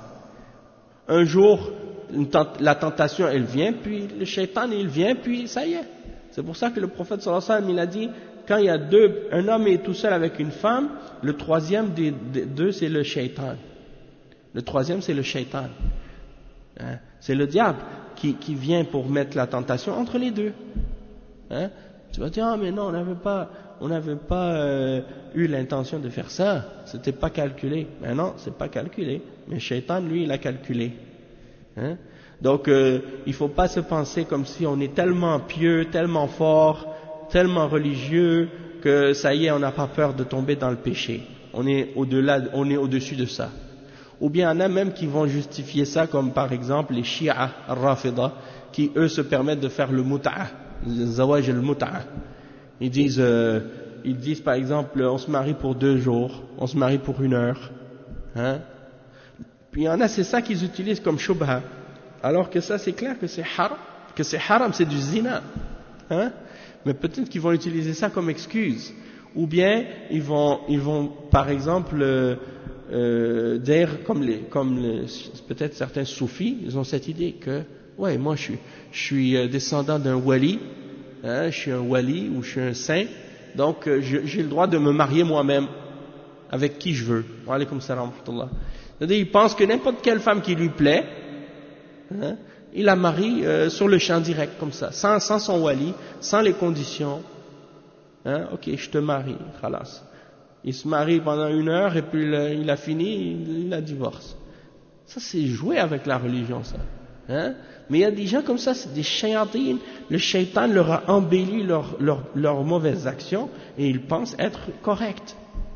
Un jour, une tent, la tentation, elle vient, puis le shaitan, il vient, puis ça y est. C'est pour ça que le prophète sallallahu alayhi wa sallam, il a dit, quand il y a deux, un homme est tout seul avec une femme, le troisième des, des deux, c'est le shaitan. Le troisième, c'est le shaitan. Hein? C'est le diable qui, qui vient pour mettre la tentation entre les deux. Hein? Tu vas dire, ah mais non, on n'avait pas, on n'avait pas euh, eu l'intention de faire ça, c'était pas calculé. Mais non, c'est pas calculé. Mais le shaitan, lui, il a calculé. Hein? Donc, euh, il ne faut pas se penser comme si on est tellement pieux, tellement fort, tellement religieux, que ça y est, on n'a pas peur de tomber dans le péché. On est au-delà, on est au-dessus de ça. Ou bien, il y en a même qui vont justifier ça, comme par exemple les Shia al-Rafida, qui eux se permettent de faire le muta'a, le zawaj al-muta'a. Ils disent, euh, ils disent par exemple, on se marie pour deux jours, on se marie pour une heure. Hein? Puis il y en a, c'est ça qu'ils utilisent comme shubha. Alors que ça, c'est clair que c'est haram, que c'est haram, c'est du zina. Hein? Mais peut-être qu'ils vont utiliser ça comme excuse. Ou bien, ils vont, ils vont par exemple, euh, euh, dire, comme, les, comme les, peut-être certains soufis, ils ont cette idée que, ouais, moi je suis, je suis descendant d'un wali, hein, je suis un wali ou je suis un saint, donc euh, j'ai le droit de me marier moi-même avec qui je veux. Wa alaykoum salam wa rahmatullah. C'est-à-dire, il pense que n'importe quelle femme qui lui plaît, hein, il la marie euh, sur le champ direct, comme ça, sans, sans son wali, sans les conditions. Hein, ok, je te marie, khalas. Il se marie pendant une heure et puis le, il a fini, il, il la divorce. Ça, c'est jouer avec la religion, ça. Hein? Mais il y a des gens comme ça, c'est des shayatines. Le shaitan leur a embelli leurs leur, leur mauvaises actions et ils pensent être corrects.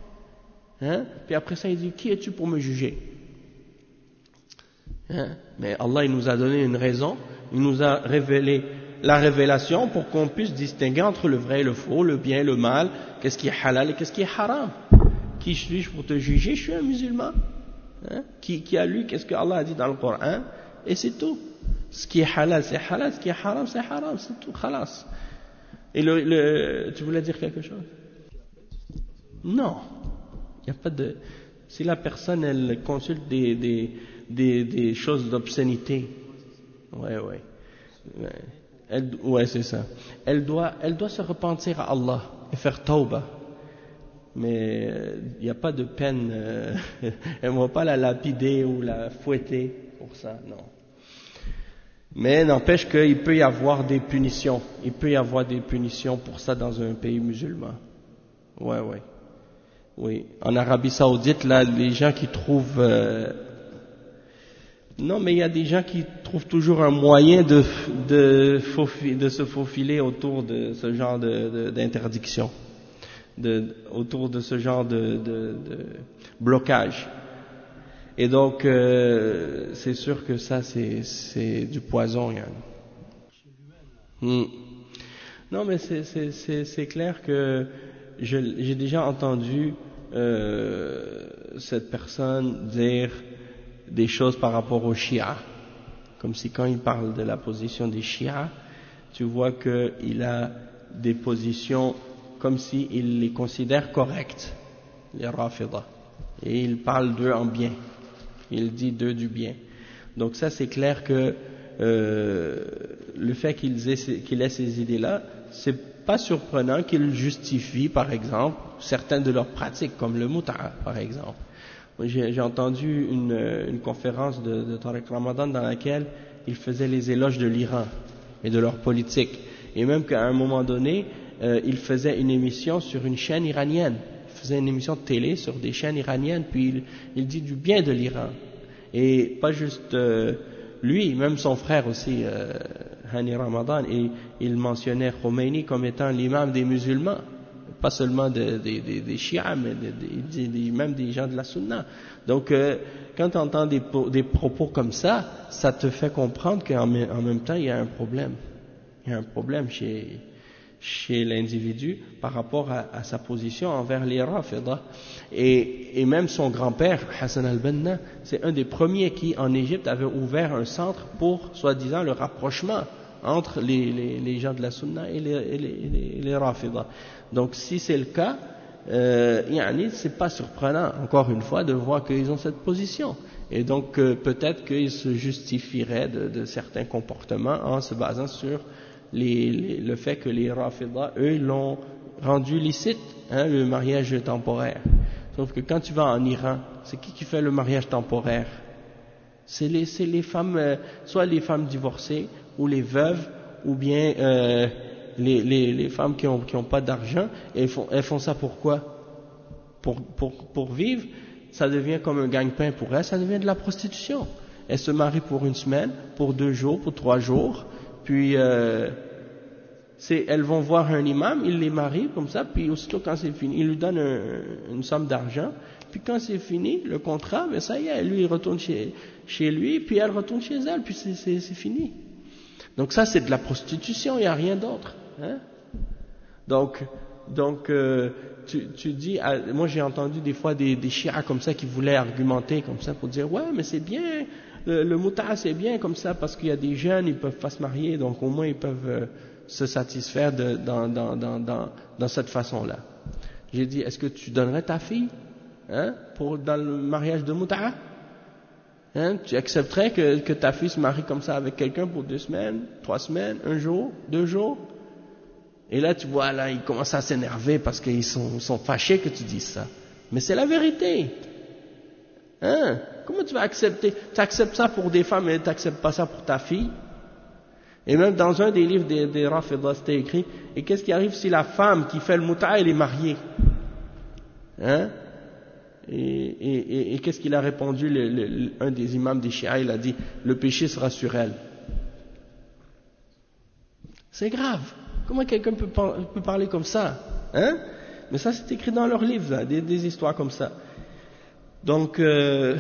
Hein? Puis après ça, il dit, qui es-tu pour me juger? Hein? Mais Allah, il nous a donné une raison, il nous a révélé la révélation pour qu'on puisse distinguer entre le vrai et le faux, le bien et le mal, qu'est-ce qui est halal et qu'est-ce qui est haram. Qui suis-je pour te juger? Je suis un musulman. Hein? Qui, qui a lu qu'est-ce que Allah a dit dans le Coran, et c'est tout. Ce qui est halal, c'est halal, ce qui est haram, c'est haram, c'est tout, khalas. Et le, le, tu voulais dire quelque chose? Non. Il y a pas de, si la personne elle consulte des des des, des choses d'obscénité, ouais ouais, ouais, elle, ouais c'est ça. Elle doit elle doit se repentir à Allah et faire tauba. Mais il n'y a pas de peine, euh, elle ne va pas la lapider ou la fouetter pour ça, non. Mais n'empêche qu'il peut y avoir des punitions, il peut y avoir des punitions pour ça dans un pays musulman. Ouais, ouais. Oui, en Arabie Saoudite, là, les gens qui trouvent... Euh... Non, mais il y a des gens qui trouvent toujours un moyen de, de, faufi... de se faufiler autour de ce genre de, de, d'interdiction, de, autour de ce genre de, de, de blocage. Et donc, euh, c'est sûr que ça, c'est, c'est du poison. Hein. Hmm. Non, mais c'est, c'est, c'est, c'est clair que je, j'ai déjà entendu euh, cette personne dire des choses par rapport aux chiites. Comme si quand il parle de la position des chiites, tu vois qu'il a des positions comme s'il les considère correctes, les Rafida. Et il parle d'eux en bien. Il dit d'eux du bien. Donc ça, c'est clair que euh, le fait qu'ils aient, qu'il ait ces idées-là, c'est pas surprenant qu'ils justifient, par exemple, certaines de leurs pratiques, comme le muta'a, par exemple. J'ai, j'ai entendu une, une conférence de, de Tariq Ramadan dans laquelle il faisait les éloges de l'Iran et de leur politique. Et même qu'à un moment donné, euh, il faisait une émission sur une chaîne iranienne. Il faisait une émission de télé sur des chaînes iraniennes, puis il, il dit du bien de l'Iran. Et pas juste euh, lui, même son frère aussi, euh, Hani Ramadan, et il mentionnait Khomeini comme étant l'imam des musulmans, pas seulement de, de, de, des chiites, mais de, de, de, même des gens de la sunna. Donc, euh, quand tu entends des, des propos comme ça, ça te fait comprendre qu'en en même temps, il y a un problème. Il y a un problème chez, chez l'individu par rapport à, à sa position envers les Rafida. Et, et même son grand-père, Hassan al-Banna, c'est un des premiers qui, en Égypte, avait ouvert un centre pour, soi-disant, le rapprochement entre les, les, les gens de la Sunna et les, et les, les, les Rafida. Donc, si c'est le cas, euh, yani, c'est pas surprenant, encore une fois, de voir qu'ils ont cette position. Et donc, euh, peut-être qu'ils se justifieraient de, de certains comportements en se basant sur les, les, le fait que les Rafida, eux, l'ont rendu licite, hein, le mariage temporaire. Sauf que quand tu vas en Iran, c'est qui qui fait le mariage temporaire? C'est les, c'est les femmes, euh, soit les femmes divorcées, ou les veuves, ou bien euh, les, les, les femmes qui ont, qui ont pas d'argent. Et elles font, elles font ça pourquoi? Pour, pour, pour vivre, ça devient comme un gagne-pain pour elles, ça devient de la prostitution. Elles se marient pour une semaine, pour deux jours, pour trois jours, puis euh, c'est, elles vont voir un imam, il les marie comme ça, puis aussitôt quand c'est fini, il lui donne un, une somme d'argent, puis quand c'est fini, le contrat, ben ça y est, lui il retourne chez, chez lui, puis elle retourne chez elle, puis c'est, c'est, c'est fini. Donc ça c'est de la prostitution, il n'y a rien d'autre. Hein? Donc, donc euh, tu, tu dis, moi j'ai entendu des fois des, des chiites comme ça qui voulaient argumenter comme ça pour dire, ouais mais c'est bien, le, le muta'a c'est bien comme ça parce qu'il y a des jeunes, ils peuvent pas se marier, donc au moins ils peuvent euh, se satisfaire de, dans, dans, dans, dans, dans cette façon-là. J'ai dit, est-ce que tu donnerais ta fille hein, pour, dans le mariage de muta'a? Hein, tu accepterais que, que ta fille se marie comme ça avec quelqu'un pour deux semaines, trois semaines, un jour, deux jours? Et là, tu vois, là, ils commencent à s'énerver parce qu'ils sont, sont fâchés que tu dises ça. Mais c'est la vérité. Hein? Comment tu vas accepter? Tu acceptes ça pour des femmes, mais tu n'acceptes pas ça pour ta fille? Et même dans un des livres des, des Rafida, c'était écrit, et qu'est-ce qui arrive si la femme qui fait le muta'a, elle est mariée? Hein? Et, et, et, et qu'est-ce qu'il a répondu, le, le, un des imams des chiites, il a dit, le péché sera sur elle. C'est grave. Comment quelqu'un peut, peut parler comme ça? Hein? Mais ça c'est écrit dans leurs livres, là, des, des histoires comme ça. Donc, euh,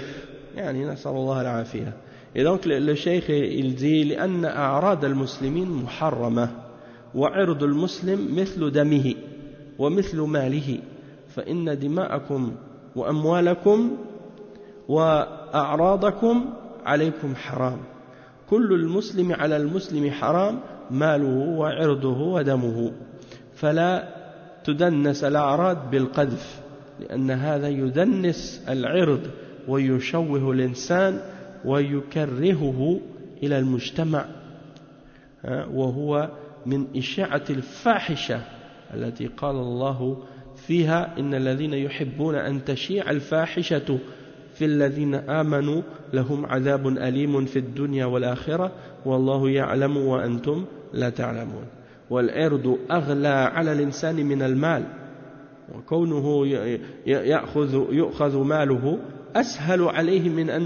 et donc le, le cheikh il dit لأن أعراض المسلمين محرمة وعرض المسلم مثل دمه ومثل ماله فإن دماءكم وأموالكم وأعراضكم عليكم حرام كل المسلم على المسلم حرام ماله وعرضه ودمه فلا تدنس الأعراض بالقذف لأن هذا يدنس العرض ويشوه الإنسان ويكرهه إلى المجتمع وهو من إشاعة الفاحشة التي قال الله فيها إن الذين يحبون أن تشيع الفاحشة في الذين آمنوا لهم عذاب أليم في الدنيا والآخرة والله يعلم وأنتم لا تعلمون. والعرض أغلى على الإنسان من المال وكونه يأخذ يؤخذ ماله أسهل عليه من أن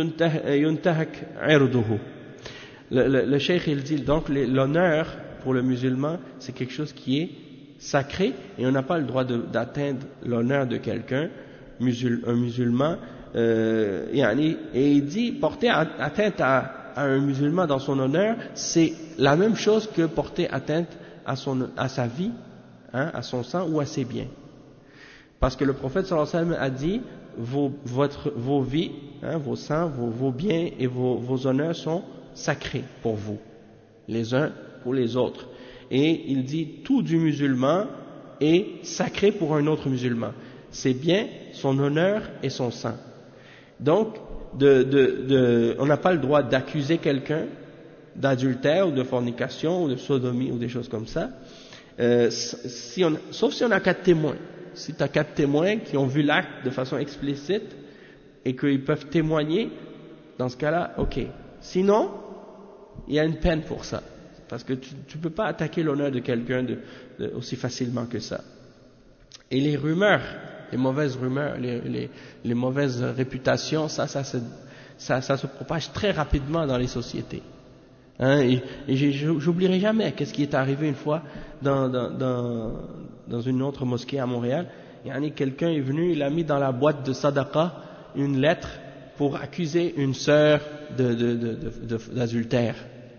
ينتهك عرضه. Le, le, le cheikh il dit donc l'honneur pour le musulman c'est quelque chose qui est sacré et on n'a pas le droit de, d'atteindre l'honneur de quelqu'un, musul, un musulman. Euh, et il dit porter atteinte à, à un musulman dans son honneur, c'est la même chose que porter atteinte à, son, à sa vie, hein, à son sang ou à ses biens. Parce que le prophète sallallahu alayhi wa sallam a dit vos, votre, vos vies, hein, vos sangs, vos, vos biens et vos, vos honneurs sont sacrés pour vous, les uns pour les autres. Et il dit tout du musulman est sacré pour un autre musulman. Ses biens, son honneur et son sang. Donc, de, de, de, on n'a pas le droit d'accuser quelqu'un d'adultère ou de fornication ou de sodomie ou des choses comme ça, euh, si on, sauf si on a quatre témoins. Si tu as quatre témoins qui ont vu l'acte de façon explicite et qu'ils peuvent témoigner, dans ce cas-là, ok. Sinon, il y a une peine pour ça. Parce que tu ne peux pas attaquer l'honneur de quelqu'un de, de, aussi facilement que ça. Et les rumeurs, les mauvaises rumeurs, les, les, les mauvaises réputations, ça, ça, ça, ça, ça se propage très rapidement dans les sociétés. Hein, et, et j'oublierai jamais qu'est-ce qui est arrivé une fois dans, dans, dans, dans une autre mosquée à Montréal. Il y a quelqu'un est venu, il a mis dans la boîte de sadaqa une lettre pour accuser une sœur de, de, de, de, de, d'adultère.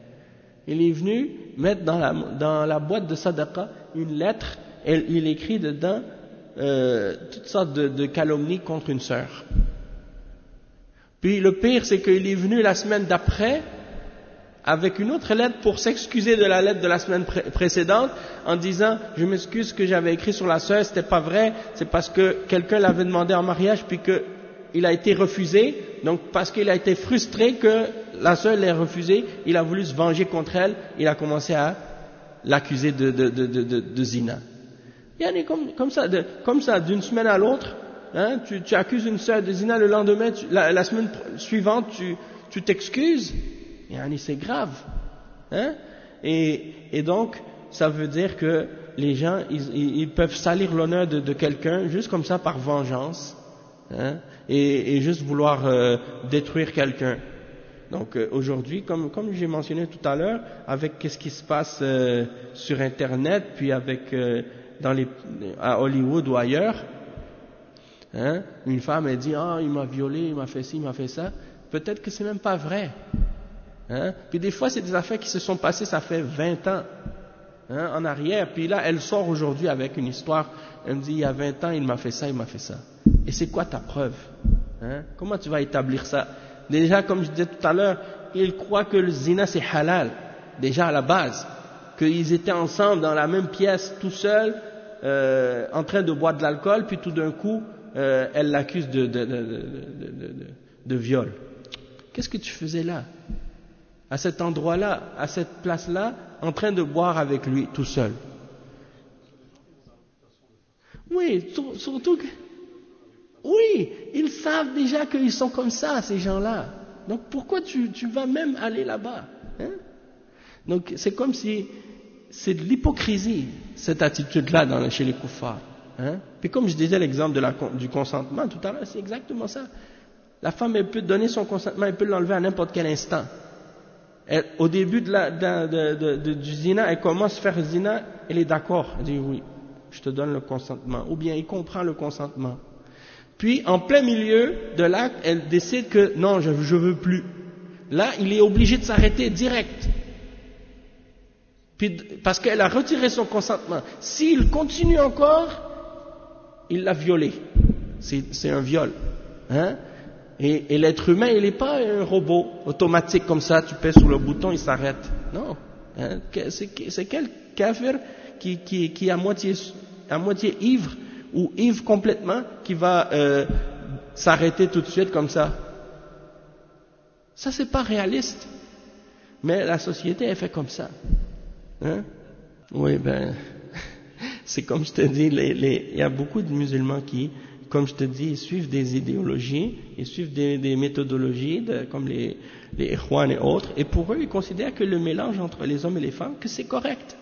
Il est venu mettre dans la, dans la boîte de sadaqa une lettre et il écrit dedans euh, toutes sortes de, de calomnies contre une sœur. Puis le pire, c'est qu'il est venu la semaine d'après avec une autre lettre pour s'excuser de la lettre de la semaine pré- précédente en disant « Je m'excuse, ce que j'avais écrit sur la sœur, c'était pas vrai, c'est parce que quelqu'un l'avait demandé en mariage puis qu'il a été refusé, donc parce qu'il a été frustré que la sœur l'ait refusé, il a voulu se venger contre elle, il a commencé à l'accuser de, de, de, de, de, de zina. » Il y en a comme, comme ça, de, comme ça, d'une semaine à l'autre, hein, tu, tu accuses une sœur de zina, le lendemain, tu, la, la semaine suivante, tu, tu t'excuses. C'est grave, hein? et, et donc ça veut dire que les gens ils, ils peuvent salir l'honneur de, de quelqu'un juste comme ça par vengeance, hein? et, et juste vouloir euh, détruire quelqu'un. Donc euh, aujourd'hui, comme, comme j'ai mentionné tout à l'heure, avec qu'est-ce qui se passe euh, sur Internet, puis avec euh, dans les, à Hollywood ou ailleurs, hein? Une femme elle dit ah il m'a violé, il m'a fait ci, il m'a fait ça. Peut-être que c'est même pas vrai. Hein? Puis des fois c'est des affaires qui se sont passées ça fait vingt ans, hein, en arrière, puis là elle sort aujourd'hui avec une histoire, elle me dit il y a vingt ans il m'a fait ça, il m'a fait ça, et c'est quoi ta preuve, hein? Comment tu vas établir ça? Déjà comme je disais tout à l'heure, ils croient que le zina c'est halal, déjà à la base, qu'ils étaient ensemble dans la même pièce tout seuls, euh, en train de boire de l'alcool, puis tout d'un coup euh, elle l'accuse de, de, de, de, de, de, de viol. Qu'est-ce que tu faisais là, à cet endroit-là, à cette place-là, en train de boire avec lui, tout seul? Oui, surtout que... Oui, ils savent déjà qu'ils sont comme ça, ces gens-là. Donc pourquoi tu, tu vas même aller là-bas, hein? Donc c'est comme si... C'est de l'hypocrisie, cette attitude-là dans, chez les kuffars, hein? Puis comme je disais l'exemple de la, du consentement tout à l'heure, c'est exactement ça. La femme, elle peut donner son consentement, elle peut l'enlever à n'importe quel instant. Elle, au début de la, de, de, de, de, du zina, elle commence à faire le zina, elle est d'accord, elle dit oui, je te donne le consentement, ou bien il comprend le consentement. Puis en plein milieu de l'acte, elle décide que non, je ne veux plus. Là, il est obligé de s'arrêter direct. Puis, parce qu'elle a retiré son consentement. S'il continue encore, il l'a violé. C'est, c'est un viol, hein? Et, et l'être humain, il n'est pas un robot automatique comme ça, tu pèses sur le bouton, il s'arrête. Non. Hein? C'est, c'est quel kafir qui, qui, qui est à moitié, à moitié ivre ou ivre complètement qui va euh, s'arrêter tout de suite comme ça. Ça, c'est pas réaliste. Mais la société, elle fait comme ça. Hein? Oui, ben, c'est comme je te dis, les, les, il y a beaucoup de musulmans qui, comme je te dis, ils suivent des idéologies, ils suivent des, des méthodologies, de, comme les, les Ikhwan et autres, et pour eux, ils considèrent que le mélange entre les hommes et les femmes, que c'est correct.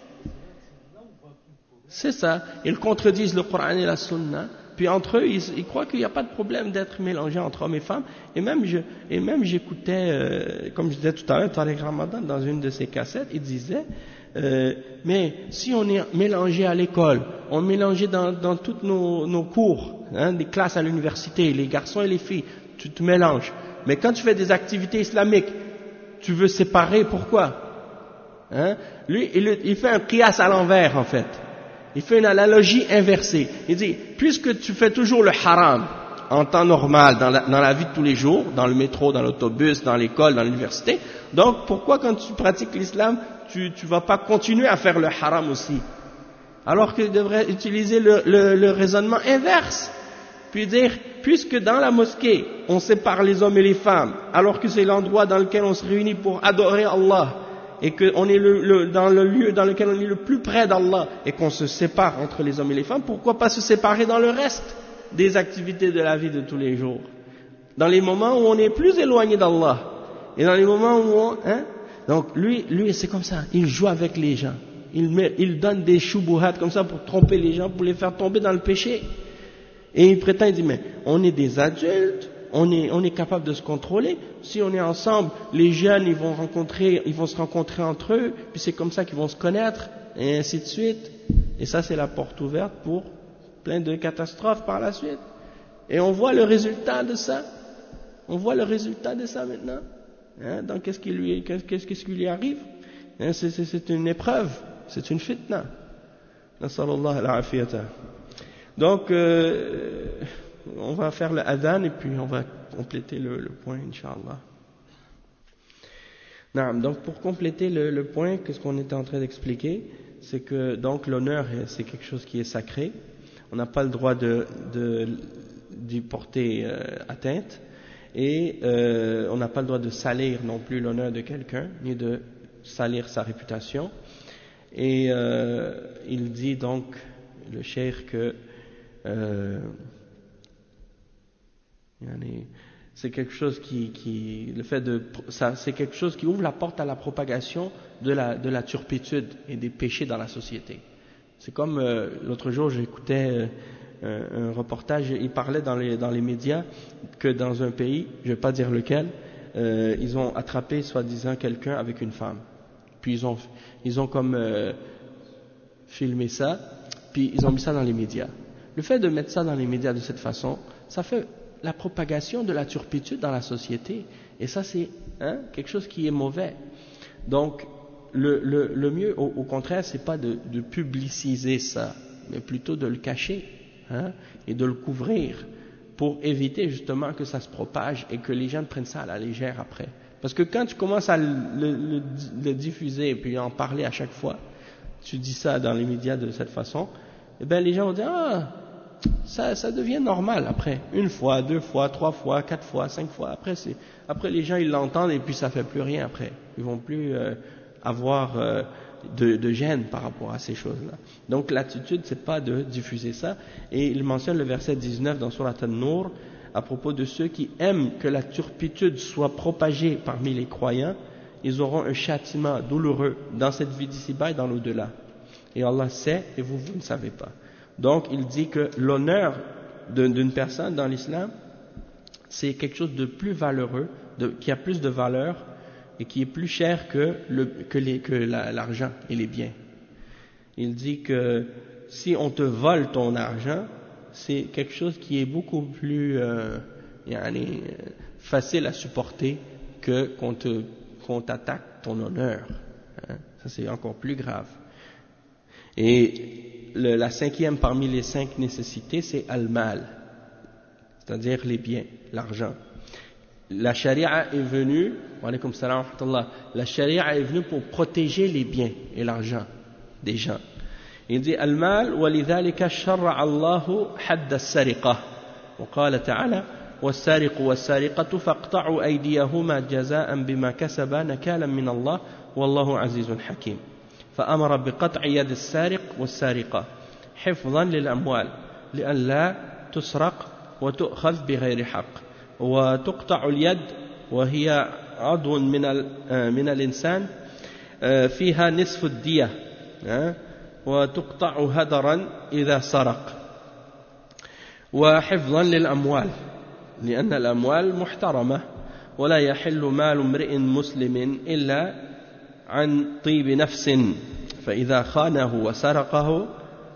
C'est ça. Ils contredisent le Coran et la Sunna. Puis entre eux, ils, ils croient qu'il n'y a pas de problème d'être mélangé entre hommes et femmes. Et même, je, et même j'écoutais, euh, comme je disais tout à l'heure, Tariq Ramadan, dans une de ses cassettes, il disait, euh, mais si on est mélangé à l'école, on est mélangé dans, dans toutes nos, nos cours, hein, des classes à l'université, les garçons et les filles, tu te mélanges. Mais quand tu fais des activités islamiques, tu veux séparer, pourquoi? Hein? Lui, il, il fait un qiyas à l'envers, en fait. Il fait une analogie inversée. Il dit, puisque tu fais toujours le haram en temps normal, dans la, dans la vie de tous les jours, dans le métro, dans l'autobus, dans l'école, dans l'université, donc pourquoi quand tu pratiques l'islam, tu ne vas pas continuer à faire le haram aussi? Alors qu'il devrait utiliser le, le, le raisonnement inverse. Puis dire, puisque dans la mosquée, on sépare les hommes et les femmes, alors que c'est l'endroit dans lequel on se réunit pour adorer Allah, et qu'on est le, le, dans le lieu dans lequel on est le plus près d'Allah et qu'on se sépare entre les hommes et les femmes, pourquoi pas se séparer dans le reste des activités de la vie de tous les jours, dans les moments où on est plus éloigné d'Allah et dans les moments où on... Hein? Donc lui, lui c'est comme ça, il joue avec les gens, il, met, il donne des shubuhat comme ça pour tromper les gens, pour les faire tomber dans le péché, et il prétend, il dit, mais on est des adultes, On est, on est capable de se contrôler. Si on est ensemble, les jeunes, ils vont rencontrer, ils vont se rencontrer entre eux, puis c'est comme ça qu'ils vont se connaître, et ainsi de suite. Et ça, c'est la porte ouverte pour plein de catastrophes par la suite. Et on voit le résultat de ça. On voit le résultat de ça maintenant. Hein, donc, qu'est-ce qui lui, qu'est-ce, qu'est-ce qui lui arrive? Hein, c'est, c'est, c'est une épreuve, c'est une fitna. Nasallallahu al-afiyata. Donc, euh, on va faire le adhan et puis on va compléter le, le point, Inch'Allah. Non, donc pour compléter le, le point, qu'est-ce qu'on était en train d'expliquer, c'est que donc l'honneur, c'est quelque chose qui est sacré. On n'a pas le droit de, de, d'y porter euh, atteinte et euh, on n'a pas le droit de salir non plus l'honneur de quelqu'un, ni de salir sa réputation. Et euh, il dit donc, le cheikh, que euh, c'est quelque chose qui, qui le fait de, ça, c'est quelque chose qui ouvre la porte à la propagation de la, de la turpitude et des péchés dans la société. C'est comme euh, l'autre jour, j'écoutais euh, un reportage, il parlait dans les, dans les médias que dans un pays, je ne vais pas dire lequel, euh, ils ont attrapé soi-disant quelqu'un avec une femme. Puis ils ont, ils ont comme euh, filmé ça, puis ils ont mis ça dans les médias. Le fait de mettre ça dans les médias de cette façon, ça fait la propagation de la turpitude dans la société, et ça c'est hein, quelque chose qui est mauvais. Donc le, le, le mieux au, au contraire c'est pas de, de publiciser ça, mais plutôt de le cacher hein, et de le couvrir pour éviter justement que ça se propage et que les gens prennent ça à la légère après. Parce que quand tu commences à le, le, le diffuser et puis en parler à chaque fois, tu dis ça dans les médias de cette façon, et bien les gens vont dire ah Ça, ça devient normal après, une fois, deux fois, trois fois, quatre fois, cinq fois. Après, c'est, après les gens ils l'entendent et puis ça fait plus rien après. Ils vont plus euh, avoir euh, de, de gêne par rapport à ces choses-là. Donc l'attitude c'est pas de diffuser ça. Et il mentionne le verset dix-neuf dans Surat An-Nur à propos de ceux qui aiment que la turpitude soit propagée parmi les croyants. Ils auront un châtiment douloureux dans cette vie d'ici-bas et dans l'au-delà. Et Allah sait et vous, vous ne savez pas. Donc, il dit que l'honneur d'une personne dans l'islam, c'est quelque chose de plus valeureux, de, qui a plus de valeur et qui est plus cher que, le, que, les, que la, l'argent et les biens. Il dit que si on te vole ton argent, c'est quelque chose qui est beaucoup plus euh, yani, facile à supporter que qu'on, te, qu'on t'attaque ton honneur. Hein? Ça, c'est encore plus grave. Et le, la cinquième parmi les cinq nécessités, c'est al-mal, c'est-à-dire les biens, l'argent. La charia est venue, wa alaykum salam wa rahmatullah, la charia est venue pour protéger les biens et l'argent des gens. Il dit المال ولذلك شرع الله حد السرقة وقال تعالى والسارق والسارقة فاقطعوا أيديهما جزاء بما كسبا نكالا من الله والله عزيز حكيم فأمر بقطع يد السارق والسارقة حفظا للأموال لئلا تسرق وتؤخذ بغير حق وتقطع اليد وهي عضو من من الإنسان فيها نصف الدية وتقطع هدرا إذا سرق وحفظا للأموال لأن الأموال محترمة ولا يحل مال امرئ مسلم إلا عن طيب نفس فإذا خانه وسرقه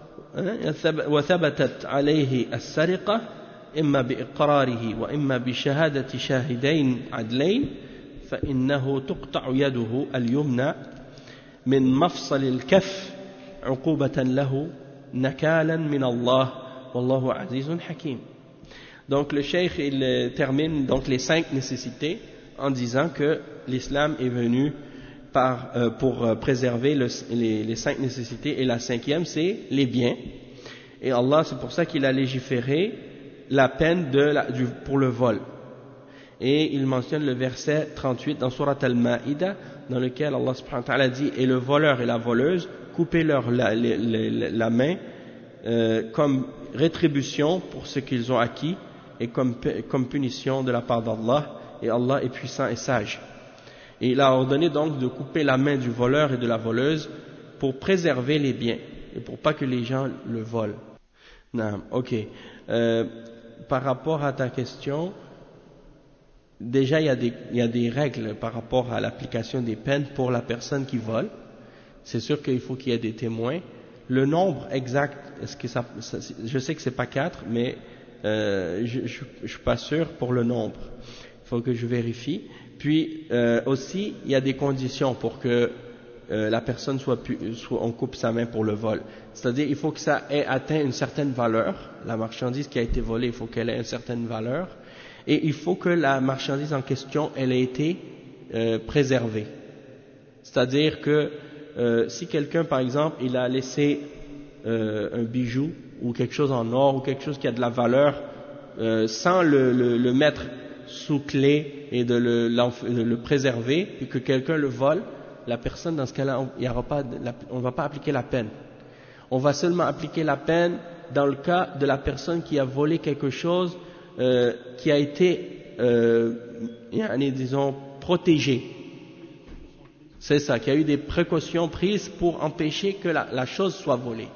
وثبتت عليه السرقة إما بإقراره وإما بشهادة شاهدين عدلين فإنه تقطع يده اليمنى من مفصل الكف عقوبة له نكالا من الله والله عزيز حكيم. Donc le cheikh il termine donc les cinq nécessités en disant que l'islam est venu par, euh, pour préserver le, les, les cinq nécessités et la cinquième c'est les biens et Allah c'est pour ça qu'il a légiféré la peine de la, du, pour le vol et il mentionne le verset trente-huit dans Surat Al-Ma'ida dans lequel Allah subhanahu wa ta'ala dit et le voleur et la voleuse coupez-leur la, la, la, la main euh, comme rétribution pour ce qu'ils ont acquis et comme, comme punition de la part d'Allah et Allah est puissant et sage et il a ordonné donc de couper la main du voleur et de la voleuse pour préserver les biens et pour pas que les gens le volent. Non, ok. Euh, par rapport à ta question, déjà il y a des, il y a des règles par rapport à l'application des peines pour la personne qui vole. C'est sûr qu'il faut qu'il y ait des témoins. Le nombre exact, est-ce que ça, ça je sais que c'est pas quatre, mais euh, je, je, je suis pas sûr pour le nombre. Il faut que je vérifie. Puis euh, aussi, il y a des conditions pour que euh, la personne soit, soit, on coupe sa main pour le vol. C'est-à-dire, il faut que ça ait atteint une certaine valeur. La marchandise qui a été volée, il faut qu'elle ait une certaine valeur. Et il faut que la marchandise en question, elle ait été euh, préservée. C'est-à-dire que euh, si quelqu'un, par exemple, il a laissé euh, un bijou ou quelque chose en or ou quelque chose qui a de la valeur euh, sans le, le, le mettre sous clé et de le, de le préserver et que quelqu'un le vole, la personne dans ce cas-là, on ne va pas appliquer la peine. On va seulement appliquer la peine dans le cas de la personne qui a volé quelque chose euh, qui a été, euh, disons, protégé. C'est ça, qu'il y a eu des précautions prises pour empêcher que la, la chose soit volée.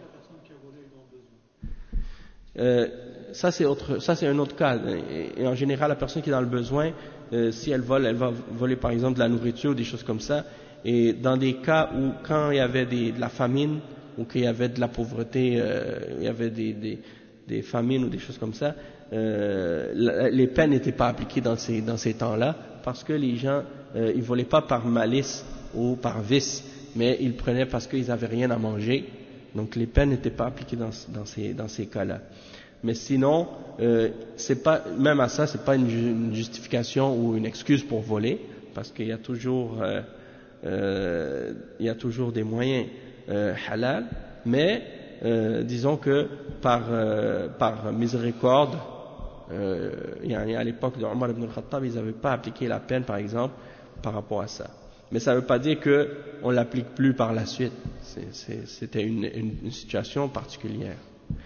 Euh, ça c'est autre, ça c'est un autre cas. Et, et en général, la personne qui est dans le besoin, euh, si elle vole, elle va voler par exemple de la nourriture ou des choses comme ça. Et dans des cas où quand il y avait des, de la famine ou qu'il y avait de la pauvreté, euh, il y avait des, des, des famines ou des choses comme ça, euh, les peines n'étaient pas appliquées dans ces, dans ces temps-là parce que les gens, euh, ils volaient pas par malice ou par vice, mais ils prenaient parce qu'ils n'avaient rien à manger. Donc les peines n'étaient pas appliquées dans, dans ces, dans ces cas-là. Mais sinon, euh, c'est pas, même à ça, c'est pas une, une justification ou une excuse pour voler, parce qu'il y a toujours, euh, euh, il y a toujours des moyens euh, halal. Mais euh, disons que par, euh, par miséricorde, euh, à l'époque de Omar ibn al-Khattab, ils n'avaient pas appliqué la peine, par exemple, par rapport à ça. Mais ça ne veut pas dire qu'on ne l'applique plus par la suite. C'était une, une, une situation particulière.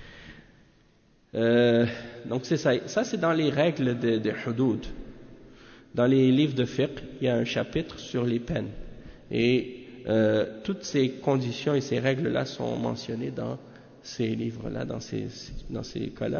Euh, donc c'est ça. Ça c'est dans les règles de, de hudud. Dans les livres de fiqh, il y a un chapitre sur les peines. Et euh, toutes ces conditions et ces règles-là sont mentionnées dans ces livres-là, dans ces, dans ces cas-là.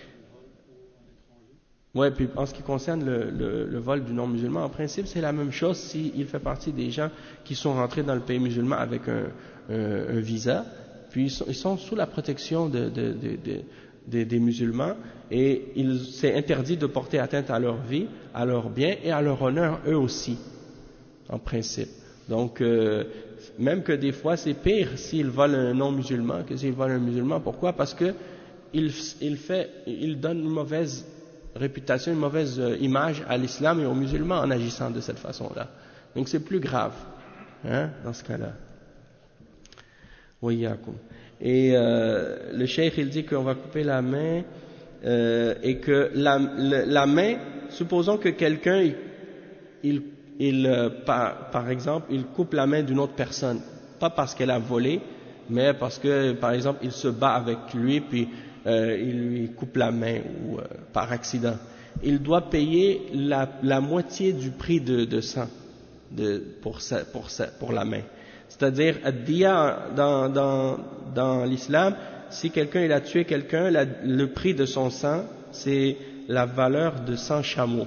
Ouais, puis en ce qui concerne le, le, le vol du non-musulman, en principe, c'est la même chose s'il fait partie des gens qui sont rentrés dans le pays musulman avec un, un, un visa, puis ils sont, ils sont sous la protection de, de, de, de, de, des musulmans, et c'est interdit de porter atteinte à leur vie, à leurs biens et à leur honneur, eux aussi, en principe. Donc, euh, même que des fois, c'est pire s'ils volent un non-musulman que s'ils volent un musulman. Pourquoi? Parce que il, il, fait, il donne une mauvaise réputation, une mauvaise image à l'islam et aux musulmans en agissant de cette façon-là. Donc c'est plus grave, hein, dans ce cas-là. Wayyakum. Et euh, le cheikh il dit qu'on va couper la main euh, et que la, la, la main, supposons que quelqu'un il, il, il euh, par, par exemple il coupe la main d'une autre personne, pas parce qu'elle a volé, mais parce que par exemple il se bat avec lui puis euh, il lui coupe la main ou euh, par accident, il doit payer la, la moitié du prix de, de sang de, pour, sa, pour, sa, pour la main. C'est-à-dire, ad-diya dans, dans, dans l'islam, si quelqu'un il a tué quelqu'un, la, le prix de son sang, c'est la valeur de cent chameaux.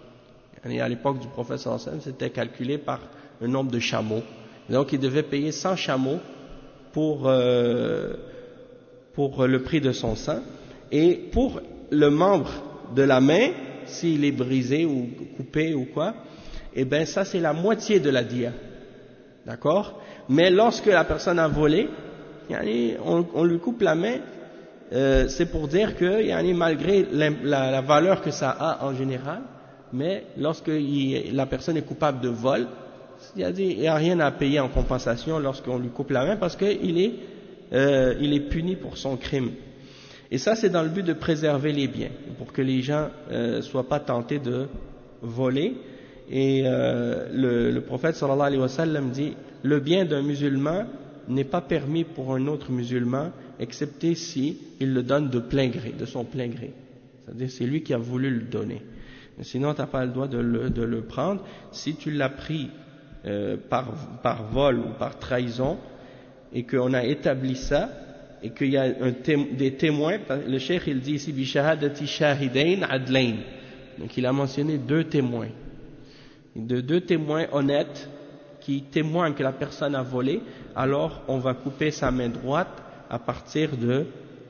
Et à l'époque du prophète sallallahu alayhi wa sallam, c'était calculé par un nombre de chameaux. Donc il devait payer cent chameaux pour, euh, pour le prix de son sang. Et pour le membre de la main, s'il est brisé ou coupé ou quoi, eh bien ça c'est la moitié de la diya. D'accord? Mais lorsque la personne a volé, on, on lui coupe la main, euh, c'est pour dire que malgré la, la, la valeur que ça a en général, mais lorsque il, la personne est coupable de vol, il n'y a, a rien à payer en compensation lorsqu'on lui coupe la main parce qu'il est, euh, il est puni pour son crime. Et ça c'est dans le but de préserver les biens, pour que les gens ne euh, soient pas tentés de voler. Et euh, le, le prophète sallallahu alayhi wa sallam dit, le bien d'un musulman n'est pas permis pour un autre musulman, excepté si il le donne de plein gré, de son plein gré. C'est-à-dire c'est lui qui a voulu le donner. Mais sinon, tu n'as pas le droit de le, de le prendre. Si tu l'as pris euh, par, par vol ou par trahison, et qu'on a établi ça, et qu'il y a un témo, des témoins, le cheikh il dit ici, bishahadati shahidain adlain. Donc il a mentionné deux témoins. De deux témoins honnêtes qui témoignent que la personne a volé, alors on va couper sa main droite à partir de,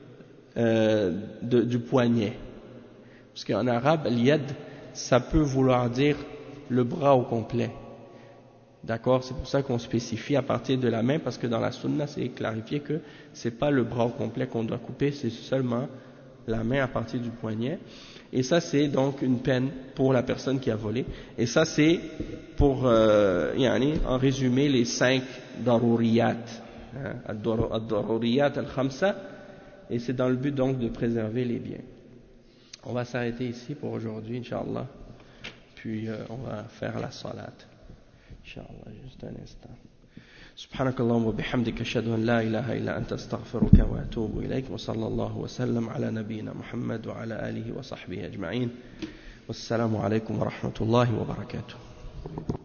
euh, de, du poignet. Parce qu'en arabe, l'yad, ça peut vouloir dire le bras au complet. D'accord? C'est pour ça qu'on spécifie à partir de la main, parce que dans la sunna, c'est clarifié que c'est pas le bras au complet qu'on doit couper, c'est seulement la main à partir du poignet. Et ça c'est donc une peine pour la personne qui a volé. Et ça c'est pour, euh, yani, en résumé, les cinq daruriyat, hein, ad-daruriyat al-khamsa, et c'est dans le but donc de préserver les biens. On va s'arrêter ici pour aujourd'hui, Inch'Allah, puis euh, on va faire la salat. Inch'Allah, juste un instant. سبحانك اللهم وبحمدك أشهد أن لا إله إلا أنت أستغفرك وأتوب إليك وصلى الله وسلم على نبينا محمد وعلى آله وصحبه أجمعين والسلام عليكم ورحمة الله وبركاته.